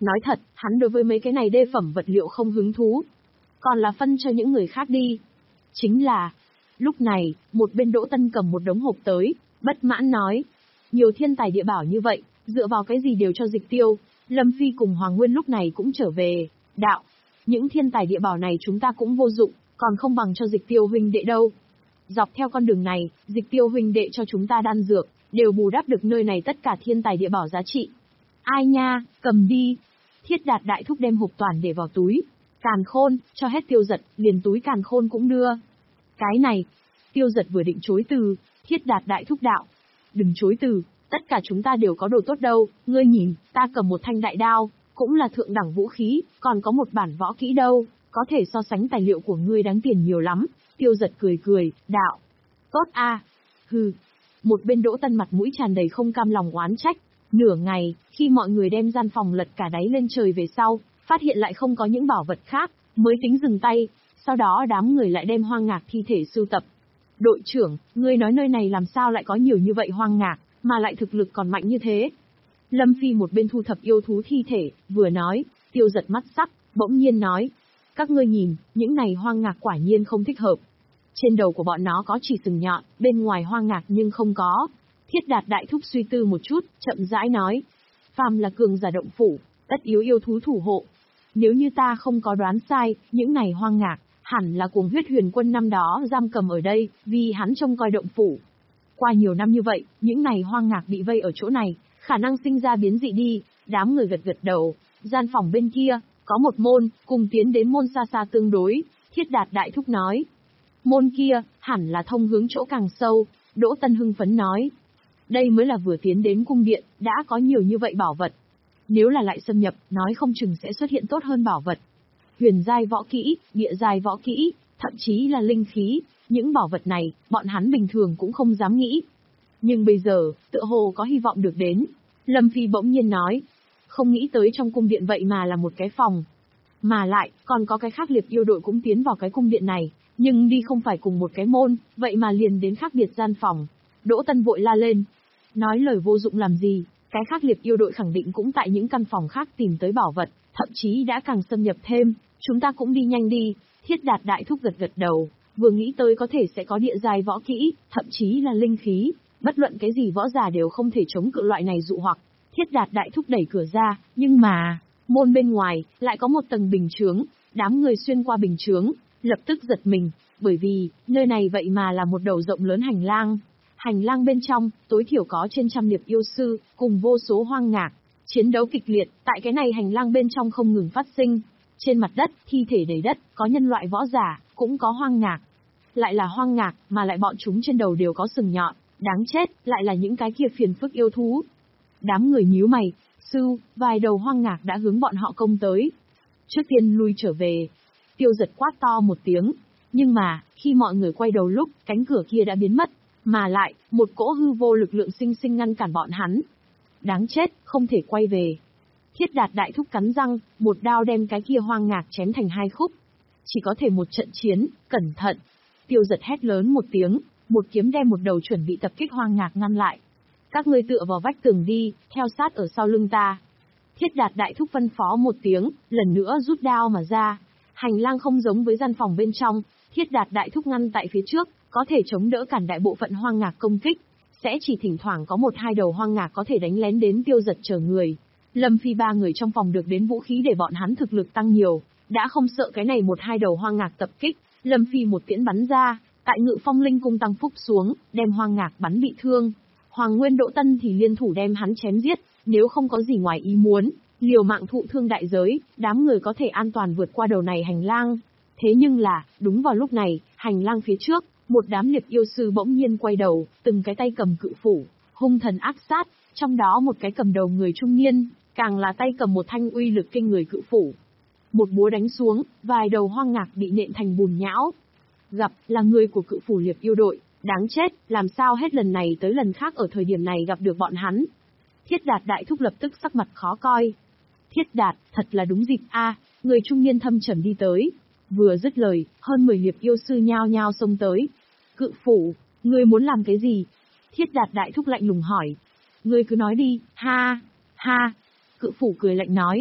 [SPEAKER 1] Nói thật, hắn đối với mấy cái này đê phẩm vật liệu không hứng thú. Còn là phân cho những người khác đi. Chính là, lúc này, một bên Đỗ Tân cầm một đống hộp tới, bất mãn nói. Nhiều thiên tài địa bảo như vậy, dựa vào cái gì đều cho Dịch Tiêu. Lâm Phi cùng Hoàng Nguyên lúc này cũng trở về. Đạo, những thiên tài địa bảo này chúng ta cũng vô dụng, còn không bằng cho Dịch Tiêu huynh đệ đâu. Dọc theo con đường này, Dịch Tiêu huynh đệ cho chúng ta đan dược, đều bù đắp được nơi này tất cả thiên tài địa bảo giá trị. Ai nha, cầm đi. Thiết Đạt đại thúc đem hộp toàn để vào túi. Càn Khôn, cho hết Tiêu Giật, liền túi Càn Khôn cũng đưa. Cái này, Tiêu Giật vừa định chối từ, Thiết Đạt đại thúc đạo. Đừng chối từ, tất cả chúng ta đều có đồ tốt đâu, ngươi nhìn, ta cầm một thanh đại đao, cũng là thượng đẳng vũ khí, còn có một bản võ kỹ đâu, có thể so sánh tài liệu của ngươi đáng tiền nhiều lắm. Tiêu Giật cười cười, đạo. Tốt a, hừ. Một bên Đỗ Tân mặt mũi tràn đầy không cam lòng oán trách. Nửa ngày, khi mọi người đem gian phòng lật cả đáy lên trời về sau, phát hiện lại không có những bảo vật khác, mới tính dừng tay. Sau đó đám người lại đem hoang ngạc thi thể sưu tập. Đội trưởng, ngươi nói nơi này làm sao lại có nhiều như vậy hoang ngạc, mà lại thực lực còn mạnh như thế? Lâm Phi một bên thu thập yêu thú thi thể, vừa nói. Tiêu Giật mắt sắc, bỗng nhiên nói. Các ngươi nhìn, những này hoang ngạc quả nhiên không thích hợp. Trên đầu của bọn nó có chỉ sừng nhọn, bên ngoài hoang ngạc nhưng không có. Thiết Đạt đại thúc suy tư một chút, chậm rãi nói. Phàm là cường giả động phủ, tất yếu yêu thú thủ hộ. Nếu như ta không có đoán sai, những này hoang ngạc, hẳn là cuồng huyết huyền quân năm đó giam cầm ở đây, vì hắn trông coi động phủ. Qua nhiều năm như vậy, những này hoang ngạc bị vây ở chỗ này, khả năng sinh ra biến dị đi. Đám người gật gật đầu. Gian phòng bên kia, có một môn, cùng tiến đến môn xa xa tương đối. Thiết Đạt đại thúc nói. Môn kia, hẳn là thông hướng chỗ càng sâu. Đỗ Tân hưng phấn nói. Đây mới là vừa tiến đến cung điện, đã có nhiều như vậy bảo vật. Nếu là lại xâm nhập, nói không chừng sẽ xuất hiện tốt hơn bảo vật. Huyền giai võ kỹ, địa giai võ kỹ, thậm chí là linh khí, những bảo vật này, bọn hắn bình thường cũng không dám nghĩ. Nhưng bây giờ, tựa hồ có hy vọng được đến. Lâm Phi bỗng nhiên nói, không nghĩ tới trong cung điện vậy mà là một cái phòng. Mà lại, còn có cái khác liệp yêu đội cũng tiến vào cái cung điện này, nhưng đi không phải cùng một cái môn, vậy mà liền đến khác biệt gian phòng. Đỗ Tân vội la lên. Nói lời vô dụng làm gì, cái khác liệp yêu đội khẳng định cũng tại những căn phòng khác tìm tới bảo vật, thậm chí đã càng xâm nhập thêm, chúng ta cũng đi nhanh đi. Thiết Đạt đại thúc gật gật đầu, vừa nghĩ tới có thể sẽ có địa giai võ kỹ, thậm chí là linh khí, bất luận cái gì võ giả đều không thể chống cự loại này dụ hoặc. Thiết Đạt đại thúc đẩy cửa ra, nhưng mà, môn bên ngoài, lại có một tầng bình chướng, đám người xuyên qua bình chướng, lập tức giật mình, bởi vì, nơi này vậy mà là một đầu rộng lớn hành lang. Hành lang bên trong, tối thiểu có trên trăm liệp yêu sư, cùng vô số hoang ngạc. Chiến đấu kịch liệt, tại cái này hành lang bên trong không ngừng phát sinh. Trên mặt đất, thi thể đầy đất, có nhân loại võ giả, cũng có hoang ngạc. Lại là hoang ngạc, mà lại bọn chúng trên đầu đều có sừng nhọn, đáng chết, lại là những cái kia phiền phức yêu thú. Đám người nhíu mày, sư, vài đầu hoang ngạc đã hướng bọn họ công tới. Trước tiên lui trở về. Tiêu Giật quát to một tiếng. Nhưng mà, khi mọi người quay đầu lúc, cánh cửa kia đã biến mất. Mà lại, một cỗ hư vô lực lượng sinh sinh ngăn cản bọn hắn. Đáng chết, không thể quay về. Thiết Đạt đại thúc cắn răng, một đao đem cái kia hoang ngạc chém thành hai khúc. Chỉ có thể một trận chiến, cẩn thận. Tiêu Giật hét lớn một tiếng, một kiếm đem một đầu chuẩn bị tập kích hoang ngạc ngăn lại. Các ngươi tựa vào vách tường đi, theo sát ở sau lưng ta. Thiết Đạt đại thúc phân phó một tiếng, lần nữa rút đao mà ra. Hành lang không giống với gian phòng bên trong, Thiết Đạt đại thúc ngăn tại phía trước, có thể chống đỡ cản đại bộ phận hoang ngạc công kích. Sẽ chỉ thỉnh thoảng có một hai đầu hoang ngạc có thể đánh lén đến Tiêu Giật chờ người. Lâm Phi ba người trong phòng được đến vũ khí để bọn hắn thực lực tăng nhiều, đã không sợ cái này một hai đầu hoang ngạc tập kích. Lâm Phi một tiễn bắn ra, tại Ngự Phong Linh cung tăng phúc xuống, đem hoang ngạc bắn bị thương. Hoàng Nguyên Đỗ Tân thì liên thủ đem hắn chém giết, nếu không có gì ngoài ý muốn, liều mạng thụ thương đại giới, đám người có thể an toàn vượt qua đầu này hành lang. Thế nhưng là, đúng vào lúc này, hành lang phía trước, một đám liệp yêu sư bỗng nhiên quay đầu, từng cái tay cầm cự phủ, hung thần ác sát, trong đó một cái cầm đầu người trung niên, càng là tay cầm một thanh uy lực kinh người cự phủ. Một búa đánh xuống, vài đầu hoang ngạc bị nện thành bùn nhão. Gặp, là người của cự phủ liệp yêu đội, đáng chết, làm sao hết lần này tới lần khác ở thời điểm này gặp được bọn hắn. Thiết Đạt đại thúc lập tức sắc mặt khó coi. Thiết Đạt, thật là đúng dịp a, người trung niên thâm trầm đi tới. Vừa dứt lời, hơn mười liệp yêu sư nhao nhao xông tới. Cự phủ, ngươi muốn làm cái gì? Thiết Đạt đại thúc lạnh lùng hỏi. Ngươi cứ nói đi, ha, ha. Cự phủ cười lạnh nói.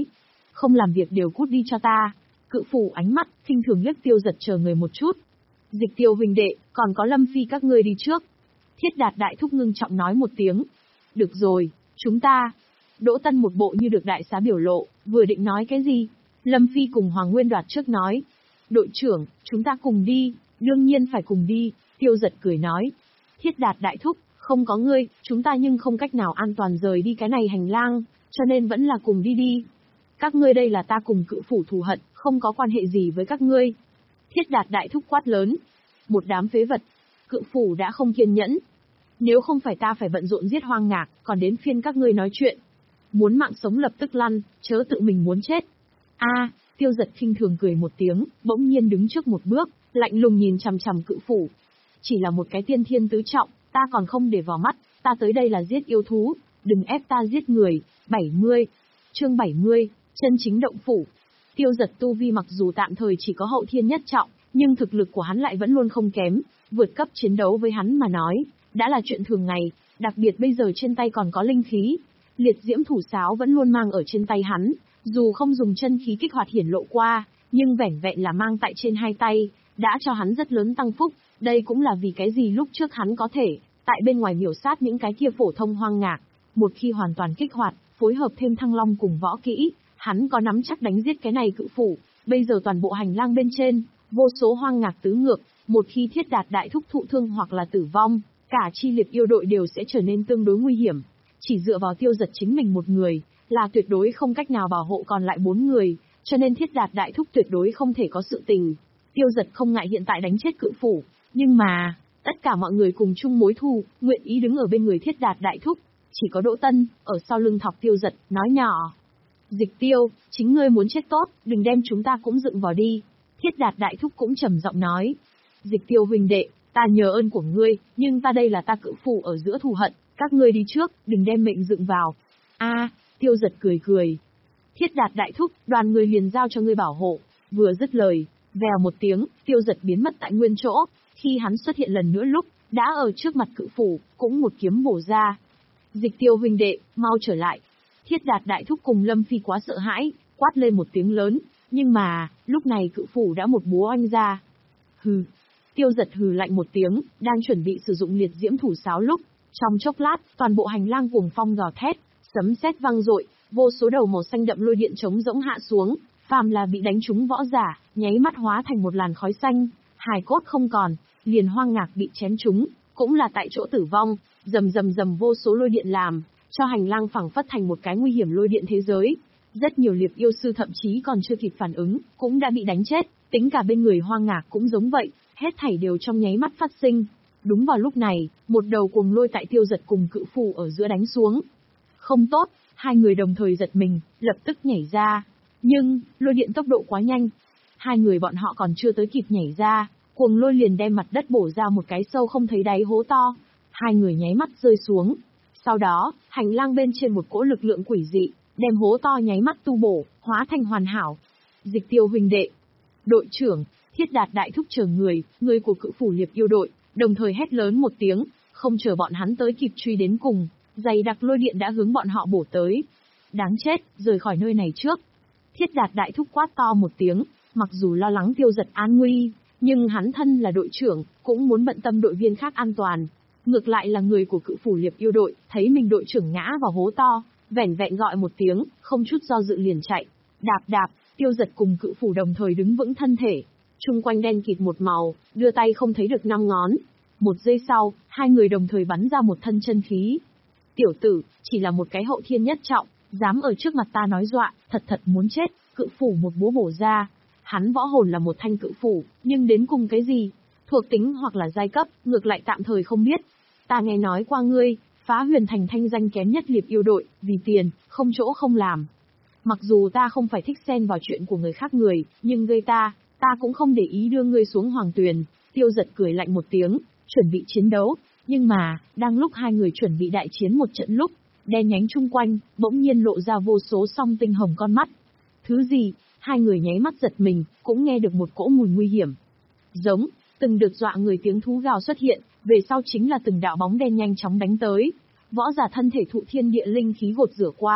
[SPEAKER 1] không làm việc đều cút đi cho ta. Cự phủ ánh mắt khinh thường liếc Tiêu Giật chờ người một chút. Dịch Tiêu huynh đệ, còn có Lâm Phi các ngươi đi trước. Thiết Đạt đại thúc ngưng trọng nói một tiếng. Được rồi, chúng ta. Đỗ Tân một bộ như được đại xá biểu lộ, vừa định nói cái gì. Lâm Phi cùng Hoàng Nguyên đoạt trước nói. Đội trưởng, chúng ta cùng đi, đương nhiên phải cùng đi. Tiêu Giật cười nói. Thiết Đạt đại thúc, không có ngươi, chúng ta nhưng không cách nào an toàn rời đi cái này hành lang, cho nên vẫn là cùng đi đi. Các ngươi đây là ta cùng cự phủ thù hận, không có quan hệ gì với các ngươi. Thiết Đạt đại thúc quát lớn. Một đám phế vật. Cự phủ đã không kiên nhẫn. Nếu không phải ta phải bận rộn giết Hoang Ngạc, còn đến phiên các ngươi nói chuyện. Muốn mạng sống lập tức lăn, chớ tự mình muốn chết. A, Tiêu Giật khinh thường cười một tiếng, bỗng nhiên đứng trước một bước, lạnh lùng nhìn chằm chằm cự phủ. Chỉ là một cái tiên thiên tứ trọng, ta còn không để vào mắt, ta tới đây là giết yêu thú, đừng ép ta giết người. bảy mươi. Chương bảy mươi, chân chính động phủ. Tiêu Giật tu vi mặc dù tạm thời chỉ có hậu thiên nhất trọng, nhưng thực lực của hắn lại vẫn luôn không kém, vượt cấp chiến đấu với hắn mà nói, đã là chuyện thường ngày, đặc biệt bây giờ trên tay còn có linh khí. Liệt diễm thủ sáo vẫn luôn mang ở trên tay hắn, dù không dùng chân khí kích hoạt hiển lộ qua, nhưng vẻn vẹn là mang tại trên hai tay, đã cho hắn rất lớn tăng phúc, đây cũng là vì cái gì lúc trước hắn có thể, tại bên ngoài miểu sát những cái kia phổ thông Hoang Ngạc, một khi hoàn toàn kích hoạt, phối hợp thêm Thăng Long cùng võ kỹ, hắn có nắm chắc đánh giết cái này cự phủ. Bây giờ toàn bộ hành lang bên trên, vô số Hoang Ngạc tứ ngược, một khi Thiết Đạt đại thúc thụ thương hoặc là tử vong, cả chi liệt yêu đội đều sẽ trở nên tương đối nguy hiểm. Chỉ dựa vào Tiêu Giật chính mình một người, là tuyệt đối không cách nào bảo hộ còn lại bốn người, cho nên Thiết Đạt đại thúc tuyệt đối không thể có sự tình. Tiêu Giật không ngại hiện tại đánh chết cự phủ, nhưng mà, tất cả mọi người cùng chung mối thù, nguyện ý đứng ở bên người Thiết Đạt đại thúc. Chỉ có Đỗ Tân, ở sau lưng thọc Tiêu Giật, nói nhỏ. Dịch Tiêu, chính ngươi muốn chết tốt, đừng đem chúng ta cũng dựng vào đi. Thiết Đạt đại thúc cũng trầm giọng nói. Dịch Tiêu huynh đệ, ta nhờ ơn của ngươi, nhưng ta đây là ta cự phủ ở giữa thù hận, các ngươi đi trước, đừng đem mệnh dựng vào. A, Tiêu Giật cười cười. Thiết Đạt đại thúc, đoàn người liền giao cho ngươi bảo hộ. Vừa dứt lời, vèo một tiếng, Tiêu Giật biến mất tại nguyên chỗ. Khi hắn xuất hiện lần nữa lúc, đã ở trước mặt cự phủ, cũng một kiếm bổ ra. Dịch Tiêu huynh đệ, mau trở lại. Thiết Đạt đại thúc cùng Lâm Phi quá sợ hãi, quát lên một tiếng lớn, nhưng mà, lúc này cự phủ đã một búa oanh ra. Hừ. Tiêu Giật hừ lạnh một tiếng, đang chuẩn bị sử dụng liệt diễm thủ sáo lúc, trong chốc lát, toàn bộ hành lang cuồng phong gào thét, sấm sét vang dội, vô số đầu màu xanh đậm lôi điện trống rỗng hạ xuống, phàm là bị đánh trúng võ giả, nháy mắt hóa thành một làn khói xanh, hài cốt không còn, liền Hoang Ngạc bị chém trúng, cũng là tại chỗ tử vong, rầm rầm rầm vô số lôi điện làm cho hành lang phẳng phất thành một cái nguy hiểm lôi điện thế giới. Rất nhiều liệp yêu sư thậm chí còn chưa kịp phản ứng, cũng đã bị đánh chết, tính cả bên người Hoang Ngạc cũng giống vậy, hết thảy đều trong nháy mắt phát sinh. Đúng vào lúc này, một đầu cuồng lôi tại Tiêu Giật cùng cự phủ ở giữa đánh xuống. Không tốt, hai người đồng thời giật mình, lập tức nhảy ra. Nhưng, lôi điện tốc độ quá nhanh. Hai người bọn họ còn chưa tới kịp nhảy ra, cuồng lôi liền đem mặt đất bổ ra một cái sâu không thấy đáy hố to. Hai người nháy mắt rơi xuống. Sau đó, hành lang bên trên một cỗ lực lượng quỷ dị, đem hố to nháy mắt tu bổ, hóa thành hoàn hảo. Dịch Tiêu huynh đệ, đội trưởng, Thiết Đạt đại thúc chờ người, người của cự phủ liệp yêu đội, đồng thời hét lớn một tiếng, không chờ bọn hắn tới kịp truy đến cùng, dày đặc lôi điện đã hướng bọn họ bổ tới. Đáng chết, rời khỏi nơi này trước. Thiết Đạt đại thúc quát to một tiếng, mặc dù lo lắng Tiêu Giật an nguy, nhưng hắn thân là đội trưởng, cũng muốn bận tâm đội viên khác an toàn. Ngược lại là người của cự phủ liệp yêu đội, thấy mình đội trưởng ngã vào hố to, vẻn vẹn gọi một tiếng, không chút do dự liền chạy. Đạp đạp, Tiêu Giật cùng cự phủ đồng thời đứng vững thân thể. Trung quanh đen kịt một màu, đưa tay không thấy được năm ngón. Một giây sau, hai người đồng thời bắn ra một thân chân khí. Tiểu tử, chỉ là một cái hậu thiên nhất trọng, dám ở trước mặt ta nói dọa, thật thật muốn chết, cự phủ một búa bổ ra. Hắn võ hồn là một thanh cự phủ, nhưng đến cùng cái gì? Thuộc tính hoặc là giai cấp, ngược lại tạm thời không biết. Ta nghe nói qua ngươi, phá huyền thành thanh danh kém nhất liệp yêu đội, vì tiền, không chỗ không làm. Mặc dù ta không phải thích xen vào chuyện của người khác người, nhưng gây ta, ta cũng không để ý đưa ngươi xuống hoàng tuyền. Tiêu Giật cười lạnh một tiếng, chuẩn bị chiến đấu, nhưng mà, đang lúc hai người chuẩn bị đại chiến một trận lúc, đen nhánh chung quanh, bỗng nhiên lộ ra vô số song tinh hồng con mắt. Thứ gì? Hai người nháy mắt giật mình, cũng nghe được một cỗ mùi nguy hiểm. Giống, từng được dọa người tiếng thú gào xuất hiện, về sau chính là từng đạo bóng đen nhanh chóng đánh tới. Võ giả thân thể thụ thiên địa linh khí gột rửa qua,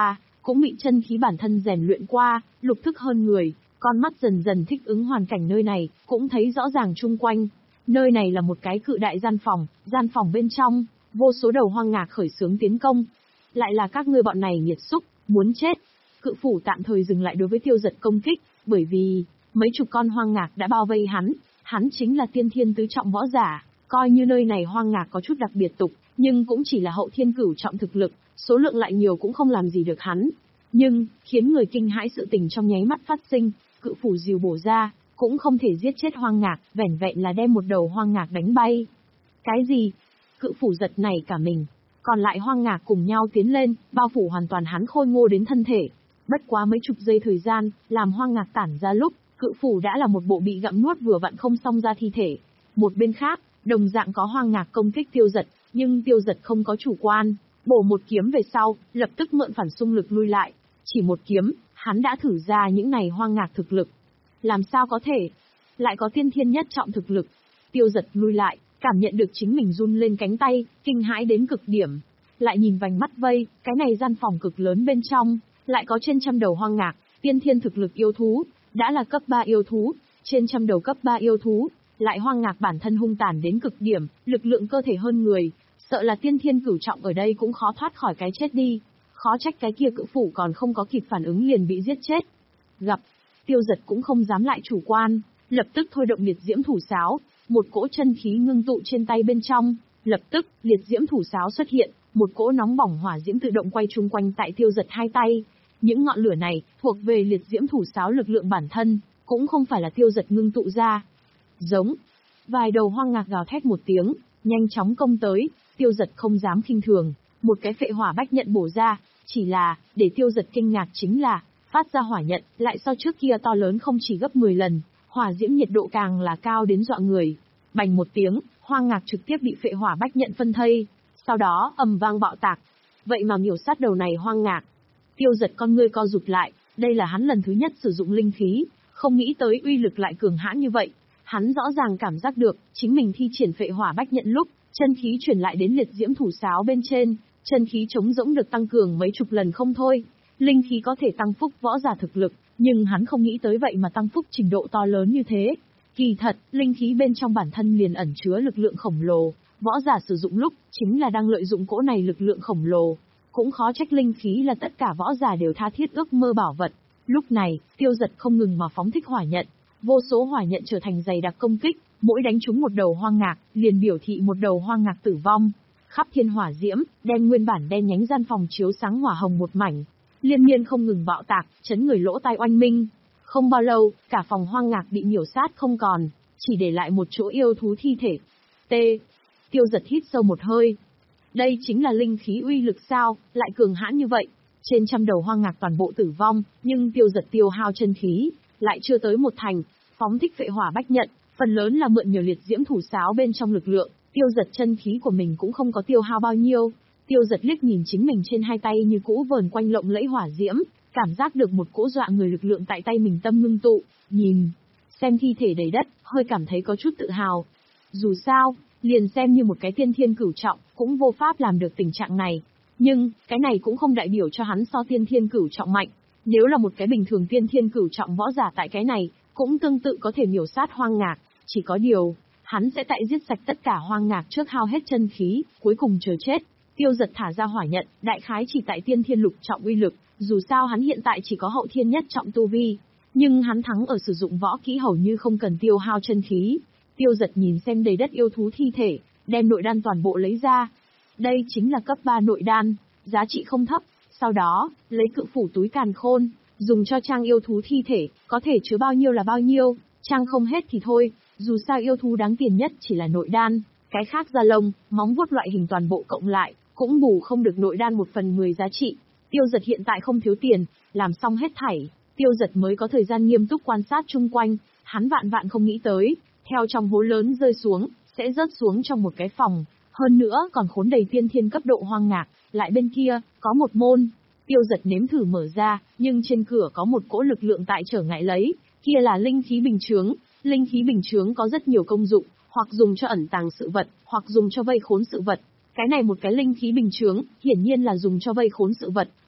[SPEAKER 1] cũng bị chân khí bản thân rèn luyện qua, lục thức hơn người, con mắt dần dần thích ứng hoàn cảnh nơi này, cũng thấy rõ ràng chung quanh. Nơi này là một cái cự đại gian phòng, gian phòng bên trong, vô số đầu hoang ngạc khởi xướng tiến công. Lại là các ngươi bọn này nghiệt xúc, muốn chết. Cự phủ tạm thời dừng lại đối với Tiêu Dật công kích, bởi vì mấy chục con hoang ngạc đã bao vây hắn, hắn chính là tiên thiên tứ trọng võ giả, coi như nơi này hoang ngạc có chút đặc biệt tục, nhưng cũng chỉ là hậu thiên cửu trọng thực lực, số lượng lại nhiều cũng không làm gì được hắn. Nhưng, khiến người kinh hãi sự tình trong nháy mắt phát sinh, cự phủ rìu bổ ra, cũng không thể giết chết hoang ngạc, vẻn vẹn là đem một đầu hoang ngạc đánh bay. Cái gì? Cự phủ giật nảy cả mình. Còn lại hoang ngạc cùng nhau tiến lên, bao phủ hoàn toàn hắn khôi ngô đến thân thể. Bất quá mấy chục giây thời gian, làm hoang ngạc tản ra lúc, cự phủ đã là một bộ bị gặm nuốt vừa vặn không xong ra thi thể. Một bên khác, đồng dạng có hoang ngạc công kích Tiêu Dật, nhưng Tiêu Dật không có chủ quan, bổ một kiếm về sau, lập tức mượn phản xung lực lui lại. Chỉ một kiếm, hắn đã thử ra những này hoang ngạc thực lực. Làm sao có thể? Lại có tiên thiên nhất trọng thực lực. Tiêu Dật lui lại, cảm nhận được chính mình run lên cánh tay, kinh hãi đến cực điểm. Lại nhìn vành mắt vây, cái này gian phòng cực lớn bên trong, lại có trên trăm đầu hoang ngạc, tiên thiên thực lực yêu thú, đã là cấp ba yêu thú, trên trăm đầu cấp ba yêu thú, lại hoang ngạc bản thân hung tàn đến cực điểm, lực lượng cơ thể hơn người, sợ là tiên thiên cửu trọng ở đây cũng khó thoát khỏi cái chết đi. Khó trách cái kia cự phủ còn không có kịp phản ứng liền bị giết chết. Gặp, Tiêu Dật cũng không dám lại chủ quan, lập tức thôi động liệt diễm thủ sáo, một cỗ chân khí ngưng tụ trên tay bên trong, lập tức, liệt diễm thủ sáo xuất hiện, một cỗ nóng bỏng hỏa diễm tự động quay chung quanh tại Tiêu Dật hai tay. Những ngọn lửa này, thuộc về liệt diễm thủ sáo lực lượng bản thân, cũng không phải là Tiêu Dật ngưng tụ ra. Giống, vài đầu hoang ngạc gào thét một tiếng, nhanh chóng công tới, Tiêu Dật không dám khinh thường, một cái phệ hỏa bách nhận bổ ra, chỉ là, để Tiêu Dật kinh ngạc chính là, phát ra hỏa nhận, lại so trước kia to lớn không chỉ gấp mười lần, hỏa diễm nhiệt độ càng là cao đến dọa người. Bành một tiếng, hoang ngạc trực tiếp bị phệ hỏa bách nhận phân thây, sau đó ầm vang bạo tạc. Vậy mà miểu sát đầu này hoang ngạc. Tiêu Dật con ngươi co rụt lại, đây là hắn lần thứ nhất sử dụng linh khí, không nghĩ tới uy lực lại cường hãn như vậy. Hắn rõ ràng cảm giác được, chính mình thi triển phệ hỏa bách nhận lúc, chân khí truyền lại đến liệt diễm thủ sáo bên trên, chân khí chống rỗng được tăng cường mấy chục lần không thôi. Linh khí có thể tăng phúc võ giả thực lực, nhưng hắn không nghĩ tới vậy mà tăng phúc trình độ to lớn như thế. Kỳ thật, linh khí bên trong bản thân liền ẩn chứa lực lượng khổng lồ, võ giả sử dụng lúc, chính là đang lợi dụng cỗ này lực lượng khổng lồ. Cũng khó trách linh khí là tất cả võ giả đều tha thiết ước mơ bảo vật. Lúc này, Tiêu Dật không ngừng mà phóng thích hỏa nhận, vô số hỏa nhận trở thành dày đặc công kích, mỗi đánh trúng một đầu hoang ngạc, liền biểu thị một đầu hoang ngạc tử vong. Khắp thiên hỏa diễm, đem nguyên bản đen nhánh gian phòng chiếu sáng hỏa hồng một mảnh, liên miên không ngừng bạo tạc, chấn người lỗ tai oanh minh. Không bao lâu, cả phòng hoang ngạc bị miểu sát không còn, chỉ để lại một chỗ yêu thú thi thể. T. Tiêu Dật hít sâu một hơi. Đây chính là linh khí uy lực sao, lại cường hãn như vậy. Trên trăm đầu hoang ngạc toàn bộ tử vong, nhưng Tiêu Dật tiêu hao chân khí, lại chưa tới một thành, phóng thích phệ hỏa bách nhận, phần lớn là mượn nhờ liệt diễm thủ sáo bên trong lực lượng. Tiêu Dật chân khí của mình cũng không có tiêu hao bao nhiêu. Tiêu Dật liếc nhìn chính mình trên hai tay như cũ vờn quanh lộng lẫy hỏa diễm, cảm giác được một cỗ dọa người lực lượng tại tay mình tâm ngưng tụ, nhìn, xem thi thể đầy đất, hơi cảm thấy có chút tự hào. Dù sao, liền xem như một cái tiên thiên cửu trọng, cũng vô pháp làm được tình trạng này. Nhưng, cái này cũng không đại biểu cho hắn so tiên thiên cửu trọng mạnh. Nếu là một cái bình thường tiên thiên cửu trọng võ giả tại cái này, cũng tương tự có thể miểu sát hoang ngạc, chỉ có điều, hắn sẽ tại giết sạch tất cả hoang ngạc trước hao hết chân khí, cuối cùng chờ chết. Tiêu Dật thả ra hỏa nhận, đại khái chỉ tại tiên thiên lục trọng uy lực, dù sao hắn hiện tại chỉ có hậu thiên nhất trọng tu vi, nhưng hắn thắng ở sử dụng võ kỹ hầu như không cần tiêu hao chân khí. Tiêu Dật nhìn xem đầy đất yêu thú thi thể, đem nội đan toàn bộ lấy ra. Đây chính là cấp ba nội đan, giá trị không thấp. Sau đó, lấy cự phủ túi càn khôn, dùng cho trang yêu thú thi thể, có thể chứa bao nhiêu là bao nhiêu, trang không hết thì thôi, dù sao yêu thú đáng tiền nhất chỉ là nội đan, cái khác da lông, móng vuốt loại hình toàn bộ cộng lại, cũng bù không được nội đan một phần mười giá trị. Tiêu Dật hiện tại không thiếu tiền, làm xong hết thảy, Tiêu Dật mới có thời gian nghiêm túc quan sát chung quanh, hắn vạn vạn không nghĩ tới, theo trong hố lớn rơi xuống, sẽ rớt xuống trong một cái phòng, hơn nữa còn khốn đầy tiên thiên cấp độ hoang ngạc, lại bên kia, có một môn. Tiêu Dật nếm thử mở ra, nhưng trên cửa có một cỗ lực lượng tại trở ngại lấy, kia là linh khí bình chướng. Linh khí bình chướng có rất nhiều công dụng, hoặc dùng cho ẩn tàng sự vật, hoặc dùng cho vây khốn sự vật. Cái này một cái linh khí bình chướng, hiển nhiên là dùng cho vây khốn sự vật,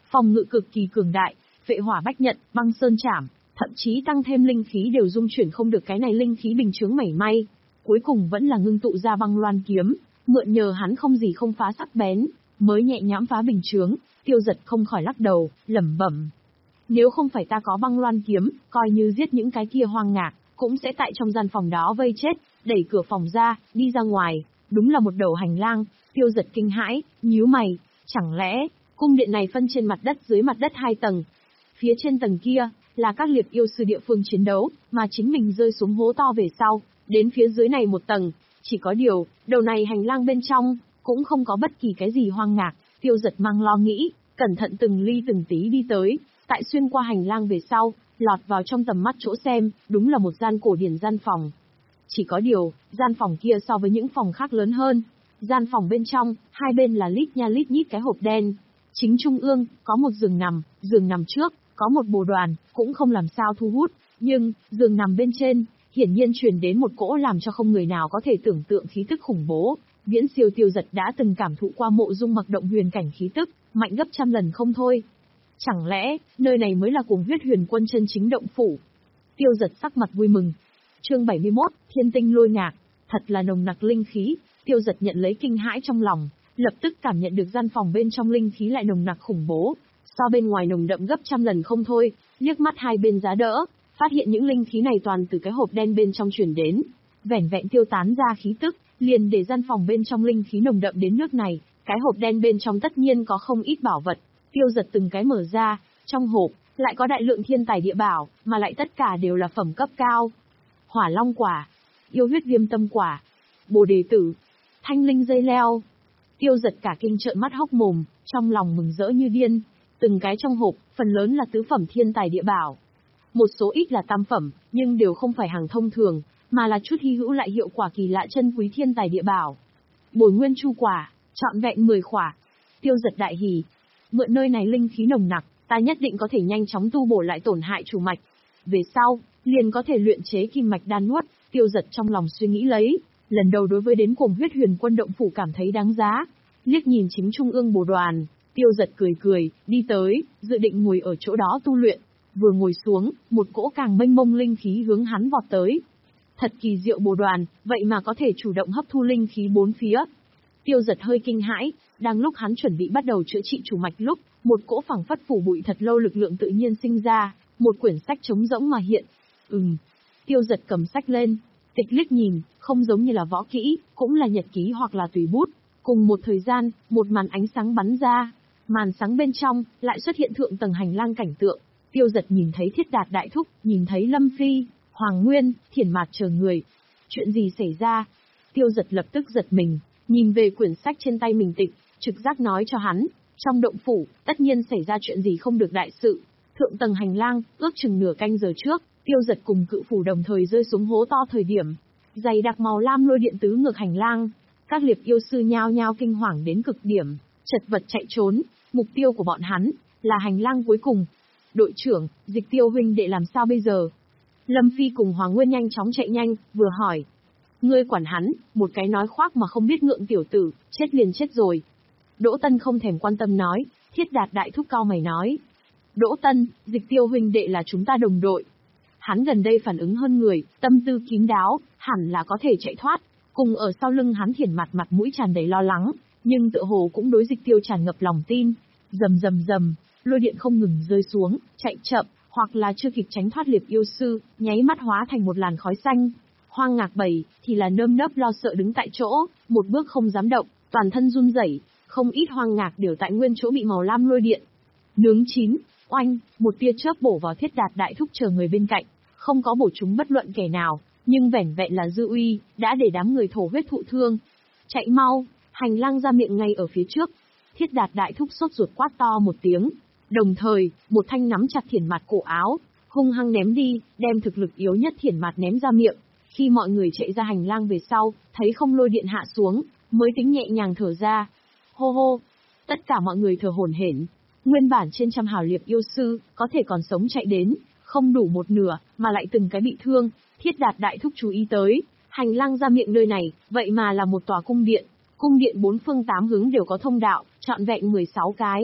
[SPEAKER 1] phòng ngự cực kỳ cường đại, vệ hỏa bách nhận, băng sơn trảm, thậm chí tăng thêm linh khí đều dung chuyển không được cái này linh khí bình chướng mảy may. Cuối cùng vẫn là ngưng tụ ra băng loan kiếm, mượn nhờ hắn không gì không phá sắc bén, mới nhẹ nhõm phá bình chướng. Tiêu Dật không khỏi lắc đầu, lẩm bẩm. Nếu không phải ta có băng loan kiếm, coi như giết những cái kia hoang ngạc, cũng sẽ tại trong gian phòng đó vây chết, đẩy cửa phòng ra, đi ra ngoài. Đúng là một đầu hành lang. Tiêu Dật kinh hãi, nhíu mày, chẳng lẽ cung điện này phân trên mặt đất dưới mặt đất hai tầng? Phía trên tầng kia là các liệp yêu sư địa phương chiến đấu, mà chính mình rơi xuống hố to về sau, đến phía dưới này một tầng. Chỉ có điều, đầu này hành lang bên trong cũng không có bất kỳ cái gì hoang ngạc. Tiêu Dật mang lo nghĩ, cẩn thận từng ly từng tí đi tới, tại xuyên qua hành lang về sau, lọt vào trong tầm mắt chỗ xem, đúng là một gian cổ điển gian phòng. Chỉ có điều, gian phòng kia so với những phòng khác lớn hơn. Gian phòng bên trong, hai bên là lít nha lít nhít cái hộp đen. Chính trung ương, có một giường nằm, giường nằm trước, có một bồ đoàn, cũng không làm sao thu hút. Nhưng, giường nằm bên trên, hiển nhiên truyền đến một cỗ làm cho không người nào có thể tưởng tượng khí tức khủng bố. Viễn siêu Tiêu Dật đã từng cảm thụ qua Mộ Dung Mặc động huyền cảnh khí tức, mạnh gấp trăm lần không thôi. Chẳng lẽ, nơi này mới là Cuồng Huyết Huyền Quân chân chính động phủ? Tiêu Dật sắc mặt vui mừng. Chương bảy mươi mốt, Thiên Tinh Lôi Ngạc, thật là nồng nặc linh khí. Tiêu Dật nhận lấy kinh hãi trong lòng, lập tức cảm nhận được gian phòng bên trong linh khí lại nồng nặc khủng bố, so bên ngoài nồng đậm gấp trăm lần không thôi. Liếc mắt hai bên giá đỡ, phát hiện những linh khí này toàn từ cái hộp đen bên trong truyền đến, vẻn vẹn tiêu tán ra khí tức, liền để gian phòng bên trong linh khí nồng đậm đến nước này. Cái hộp đen bên trong tất nhiên có không ít bảo vật. Tiêu Dật từng cái mở ra, trong hộp lại có đại lượng thiên tài địa bảo, mà lại tất cả đều là phẩm cấp cao. Hỏa Long quả, Yêu Huyết Viêm Tâm quả, Bồ Đề tử, Thanh Linh dây leo. Tiêu Dật cả kinh trợn mắt hốc mồm, trong lòng mừng rỡ như điên. Từng cái trong hộp, phần lớn là tứ phẩm thiên tài địa bảo. Một số ít là tam phẩm, nhưng đều không phải hàng thông thường, mà là chút hy hữu lại hiệu quả kỳ lạ chân quý thiên tài địa bảo. Bồi Nguyên Chu quả, trọn vẹn mười khỏa. Tiêu Dật đại hỉ. Mượn nơi này linh khí nồng nặc, ta nhất định có thể nhanh chóng tu bổ lại tổn hại chủ mạch. Về sau, liền có thể luyện chế kim mạch đan nuốt. Tiêu Dật trong lòng suy nghĩ lấy, lần đầu đối với đến Cuồng Huyết Huyền Quân động phủ cảm thấy đáng giá. Liếc nhìn chính trung ương bồ đoàn, Tiêu Dật cười cười, đi tới, dự định ngồi ở chỗ đó tu luyện. Vừa ngồi xuống, một cỗ càng mênh mông linh khí hướng hắn vọt tới. Thật kỳ diệu bồ đoàn, vậy mà có thể chủ động hấp thu linh khí bốn phía. Tiêu Dật hơi kinh hãi, đang lúc hắn chuẩn bị bắt đầu chữa trị chủ mạch lúc, một cỗ phẳng phất phủ bụi thật lâu lực lượng tự nhiên sinh ra, một quyển sách trống rỗng mà hiện. Ừm. Tiêu Dật cầm sách lên, tịch liếc nhìn, không giống như là võ kỹ, cũng là nhật ký hoặc là tùy bút. Cùng một thời gian, một màn ánh sáng bắn ra, màn sáng bên trong lại xuất hiện thượng tầng hành lang cảnh tượng. Tiêu Dật nhìn thấy Thiết Đạt đại thúc, nhìn thấy Lâm Phi, Hoàng Nguyên, Thiển Mạt chờ người. Chuyện gì xảy ra? Tiêu Dật lập tức giật mình, nhìn về quyển sách trên tay mình tịch, trực giác nói cho hắn, trong động phủ, tất nhiên xảy ra chuyện gì không được đại sự. Thượng tầng hành lang, ước chừng nửa canh giờ trước, Tiêu Dật cùng cự phủ đồng thời rơi xuống hố to thời điểm. Dày đặc màu lam lôi điện tứ ngược hành lang, các liệp yêu sư nhao nhao kinh hoàng đến cực điểm, chật vật chạy trốn. Mục tiêu của bọn hắn là hành lang cuối cùng. Đội trưởng, Dịch Tiêu huynh đệ làm sao bây giờ? Lâm Phi cùng Hoàng Nguyên nhanh chóng chạy nhanh, vừa hỏi. Ngươi quản hắn, một cái nói khoác mà không biết ngượng tiểu tử, chết liền chết rồi. Đỗ Tân không thèm quan tâm nói, Thiết Đạt đại thúc cao mày nói. Đỗ Tân, Dịch Tiêu huynh đệ là chúng ta đồng đội. Hắn gần đây phản ứng hơn người, tâm tư kín đáo, hẳn là có thể chạy thoát. Cùng ở sau lưng hắn Thiển Mặt mặt mũi tràn đầy lo lắng, nhưng tựa hồ cũng đối Dịch Tiêu tràn ngập lòng tin. Rầm rầm rầm, lôi điện không ngừng rơi xuống, chạy chậm, hoặc là chưa kịp tránh thoát liệp yêu sư, nháy mắt hóa thành một làn khói xanh. Hoang Ngạc Bảy thì là nơm nớp lo sợ đứng tại chỗ, một bước không dám động, toàn thân run rẩy, không ít hoang ngạc đều tại nguyên chỗ bị màu lam lôi điện nướng chín. Oanh, một tia chớp bổ vào Thiết Đạt đại thúc chờ người bên cạnh, không có bổ trúng bất luận kẻ nào, nhưng vẻn vẹn là dư uy, đã để đám người thổ huyết thụ thương. Chạy mau, hành lang ra miệng ngay ở phía trước. Thiết Đạt đại thúc sốt ruột quát to một tiếng, đồng thời, một thanh nắm chặt Thiển Mặt cổ áo, hung hăng ném đi, đem thực lực yếu nhất Thiển Mặt ném ra miệng. Khi mọi người chạy ra hành lang về sau, thấy không lôi điện hạ xuống, mới tính nhẹ nhàng thở ra. Hô hô, tất cả mọi người thở hổn hển. Nguyên bản trên trăm hào liệp yêu sư, có thể còn sống chạy đến, không đủ một nửa, mà lại từng cái bị thương. Thiết Đạt đại thúc chú ý tới, hành lang ra miệng nơi này, vậy mà là một tòa cung điện. Cung điện bốn phương tám hướng đều có thông đạo, trọn vẹn mười sáu cái.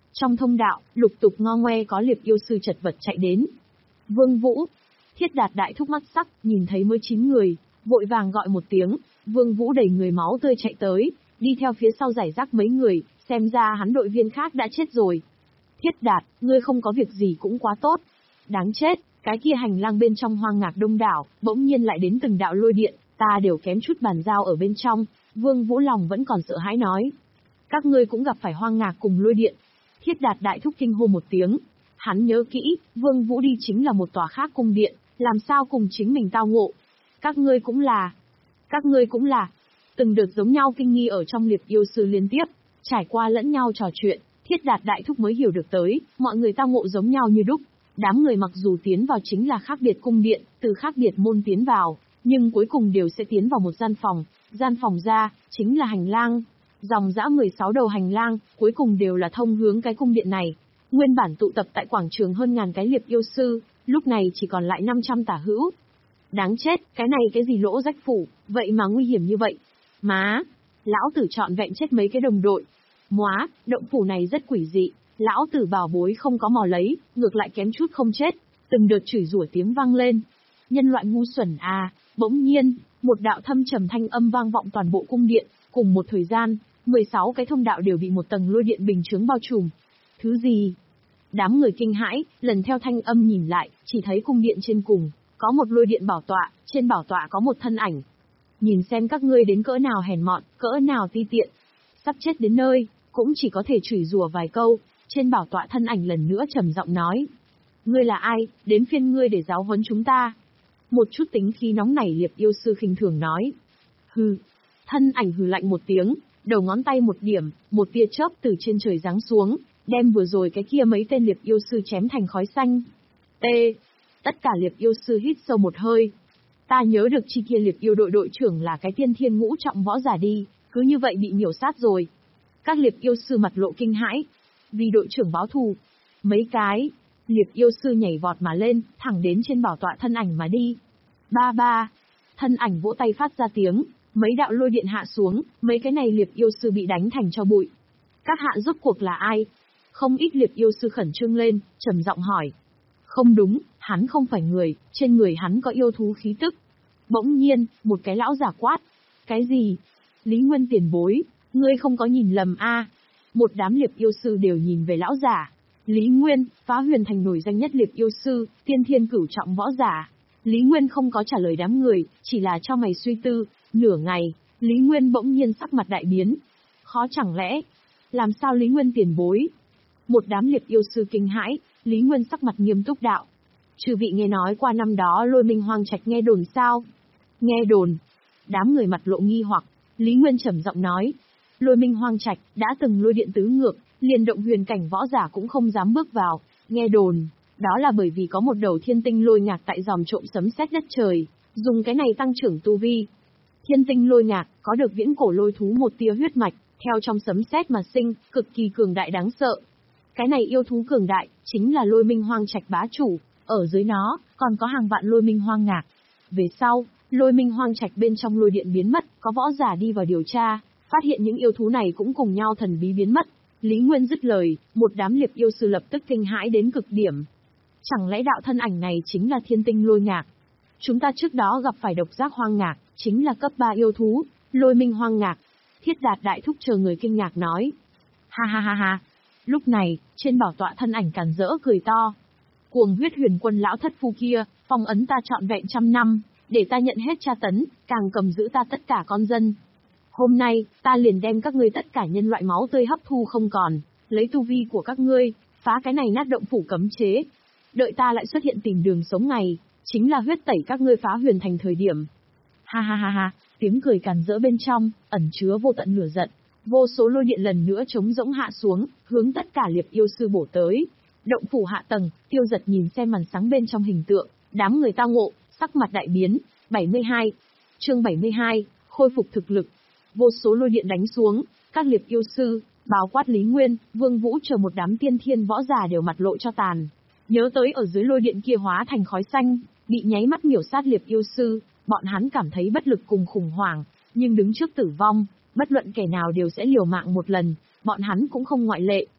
[SPEAKER 1] Trong thông đạo, lục tục ngo ngoe có liệp yêu sư chật vật chạy đến. Vương Vũ, Thiết Đạt đại thúc mắt sắc, nhìn thấy mới chín người, vội vàng gọi một tiếng, Vương Vũ đầy người máu tươi chạy tới, đi theo phía sau giải rác mấy người, xem ra hắn đội viên khác đã chết rồi. Thiết Đạt, ngươi không có việc gì cũng quá tốt. Đáng chết, cái kia hành lang bên trong hoang ngạc đông đảo, bỗng nhiên lại đến từng đạo lôi điện, ta đều kém chút bàn giao ở bên trong, Vương Vũ lòng vẫn còn sợ hãi nói. Các ngươi cũng gặp phải hoang ngạc cùng lôi điện. Thiết Đạt đại thúc kinh hô một tiếng. Hắn nhớ kỹ, Vương Vũ đi chính là một tòa khác cung điện, làm sao cùng chính mình tao ngộ. Các ngươi cũng là. Các ngươi cũng là. Từng đợt giống nhau kinh nghi ở trong liệp yêu sư liên tiếp, trải qua lẫn nhau trò chuyện, Thiết Đạt đại thúc mới hiểu được tới, mọi người tao ngộ giống nhau như đúc. Đám người mặc dù tiến vào chính là khác biệt cung điện, từ khác biệt môn tiến vào, nhưng cuối cùng đều sẽ tiến vào một gian phòng, gian phòng ra, chính là hành lang. Dòng dã mười sáu đầu hành lang, cuối cùng đều là thông hướng cái cung điện này. Nguyên bản tụ tập tại quảng trường hơn ngàn cái liệp yêu sư, lúc này chỉ còn lại năm trăm tả hữu. Đáng chết, cái này cái gì lỗ rách phủ, vậy mà nguy hiểm như vậy. Má, lão tử trọn vẹn chết mấy cái đồng đội. Móa, động phủ này rất quỷ dị, lão tử bảo bối không có mò lấy, ngược lại kém chút không chết. Từng đợt chửi rủa tiếng vang lên. Nhân loại ngu xuẩn à, bỗng nhiên, một đạo thâm trầm thanh âm vang vọng toàn bộ cung điện, cùng một thời gian, mười sáu cái thông đạo đều bị một tầng lôi điện bình chướng bao trùm. Thứ gì? Đám người kinh hãi, lần theo thanh âm nhìn lại, chỉ thấy cung điện trên cùng, có một lôi điện bảo tọa, trên bảo tọa có một thân ảnh. Nhìn xem các ngươi đến cỡ nào hèn mọn, cỡ nào ti tiện. Sắp chết đến nơi, cũng chỉ có thể chửi rủa vài câu, trên bảo tọa thân ảnh lần nữa trầm giọng nói. Ngươi là ai, đến phiên ngươi để giáo huấn chúng ta. Một chút tính khí nóng nảy liệp yêu sư khinh thường nói. Hừ, thân ảnh hừ lạnh một tiếng, đầu ngón tay một điểm, một tia chớp từ trên trời giáng xuống, đem vừa rồi cái kia mấy tên liệp yêu sư chém thành khói xanh. T. Tất cả liệp yêu sư hít sâu một hơi. Ta nhớ được chi kia liệp yêu đội đội trưởng là cái tiên thiên ngũ trọng võ giả đi, cứ như vậy bị miểu sát rồi. Các liệp yêu sư mặt lộ kinh hãi. Vì đội trưởng báo thù. Mấy cái, liệp yêu sư nhảy vọt mà lên, thẳng đến trên bảo tọa thân ảnh mà đi. Ba ba. Thân ảnh vỗ tay phát ra tiếng, mấy đạo lôi điện hạ xuống, mấy cái này liệp yêu sư bị đánh thành cho bụi. Các hạ rốt cuộc là ai? Không ít liệp yêu sư khẩn trương lên, trầm giọng hỏi. Không đúng, hắn không phải người, trên người hắn có yêu thú khí tức. Bỗng nhiên, một cái lão giả quát. Cái gì? Lý Nguyên tiền bối, ngươi không có nhìn lầm a? Một đám liệp yêu sư đều nhìn về lão giả. Lý Nguyên, Phá Huyền Thành nổi danh nhất liệp yêu sư, tiên thiên cửu trọng võ giả. Lý Nguyên không có trả lời đám người, chỉ là cho mày suy tư. Nửa ngày, Lý Nguyên bỗng nhiên sắc mặt đại biến. Khó chẳng lẽ? Làm sao Lý Nguyên tiền bối? Một đám liệp yêu sư kinh hãi, Lý Nguyên sắc mặt nghiêm túc đạo. Chư vị nghe nói qua năm đó Lôi Minh Hoang Trạch nghe đồn sao? Nghe đồn. Đám người mặt lộ nghi hoặc, Lý Nguyên trầm giọng nói. Lôi Minh Hoang Trạch đã từng lôi điện tứ ngược, liền động huyền cảnh võ giả cũng không dám bước vào. Nghe đồn, đó là bởi vì có một đầu thiên tinh lôi ngạc tại dòm trộm sấm sét đất trời, dùng cái này tăng trưởng tu vi. Thiên tinh lôi ngạc có được viễn cổ lôi thú một tia huyết mạch, theo trong sấm sét mà sinh, cực kỳ cường đại đáng sợ. Cái này yêu thú cường đại, chính là Lôi Minh Hoang Trạch bá chủ, ở dưới nó, còn có hàng vạn Lôi Minh Hoang ngạc. Về sau, Lôi Minh Hoang Trạch bên trong lôi điện biến mất, có võ giả đi vào điều tra, phát hiện những yêu thú này cũng cùng nhau thần bí biến mất. Lý Nguyên dứt lời, một đám liệp yêu sư lập tức kinh hãi đến cực điểm. Chẳng lẽ đạo thân ảnh này chính là thiên tinh lôi ngạc? Chúng ta trước đó gặp phải độc giác hoang ngạc, chính là cấp ba yêu thú, Lôi Minh Hoang ngạc. Thiết Đạt đại thúc chờ người kinh ngạc nói. Ha ha ha ha. Lúc này, trên bảo tọa thân ảnh càn rỡ cười to. Cuồng huyết huyền quân lão thất phu kia, phong ấn ta trọn vẹn trăm năm, để ta nhận hết tra tấn, càng cầm giữ ta tất cả con dân. Hôm nay, ta liền đem các ngươi tất cả nhân loại máu tươi hấp thu không còn, lấy tu vi của các ngươi, phá cái này nát động phủ cấm chế. Đợi ta lại xuất hiện tìm đường sống ngày, chính là huyết tẩy các ngươi phá huyền thành thời điểm. Ha ha ha ha, tiếng cười càn rỡ bên trong, ẩn chứa vô tận lửa giận. Vô số lôi điện lần nữa trống rỗng hạ xuống, hướng tất cả liệp yêu sư bổ tới. Động phủ hạ tầng, Tiêu Giật nhìn xem màn sáng bên trong hình tượng, đám người tao ngộ, sắc mặt đại biến. bảy mươi hai. Chương bảy mươi hai, khôi phục thực lực. Vô số lôi điện đánh xuống, các liệp yêu sư, báo quát Lý Nguyên, Vương Vũ chờ một đám tiên thiên võ giả đều mặt lộ cho tàn. Nhớ tới ở dưới lôi điện kia hóa thành khói xanh, bị nháy mắt miểu sát liệp yêu sư, bọn hắn cảm thấy bất lực cùng khủng hoảng, nhưng đứng trước tử vong, bất luận kẻ nào đều sẽ liều mạng một lần, bọn hắn cũng không ngoại lệ.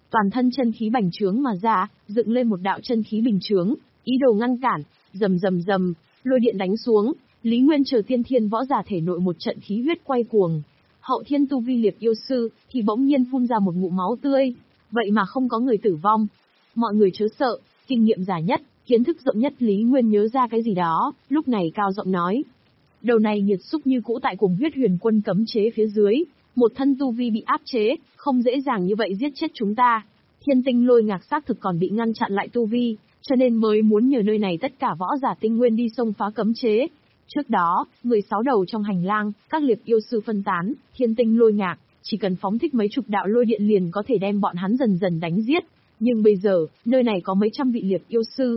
[SPEAKER 1] toàn thân chân khí bành trướng mà ra, dựng lên một đạo chân khí bình trướng, ý đồ ngăn cản, rầm rầm rầm, lôi điện đánh xuống, Lý Nguyên chờ tiên thiên võ giả thể nội một trận khí huyết quay cuồng. Hậu thiên tu vi liệp yêu sư, thì bỗng nhiên phun ra một ngụm máu tươi, vậy mà không có người tử vong. Mọi người chớ sợ, kinh nghiệm già nhất, kiến thức rộng nhất Lý Nguyên nhớ ra cái gì đó, lúc này cao giọng nói. Đầu này nghiệt xúc như cũ tại cùng huyết huyền quân cấm chế phía dưới, một thân tu vi bị áp chế, không dễ dàng như vậy giết chết chúng ta. Thiên tinh lôi ngạc xác thực còn bị ngăn chặn lại tu vi, cho nên mới muốn nhờ nơi này tất cả võ giả tinh nguyên đi xông phá cấm chế. Trước đó, mười sáu đầu trong hành lang, các liệp yêu sư phân tán, thiên tinh lôi ngạc, chỉ cần phóng thích mấy chục đạo lôi điện liền có thể đem bọn hắn dần dần đánh giết. Nhưng bây giờ, nơi này có mấy trăm vị liệp yêu sư,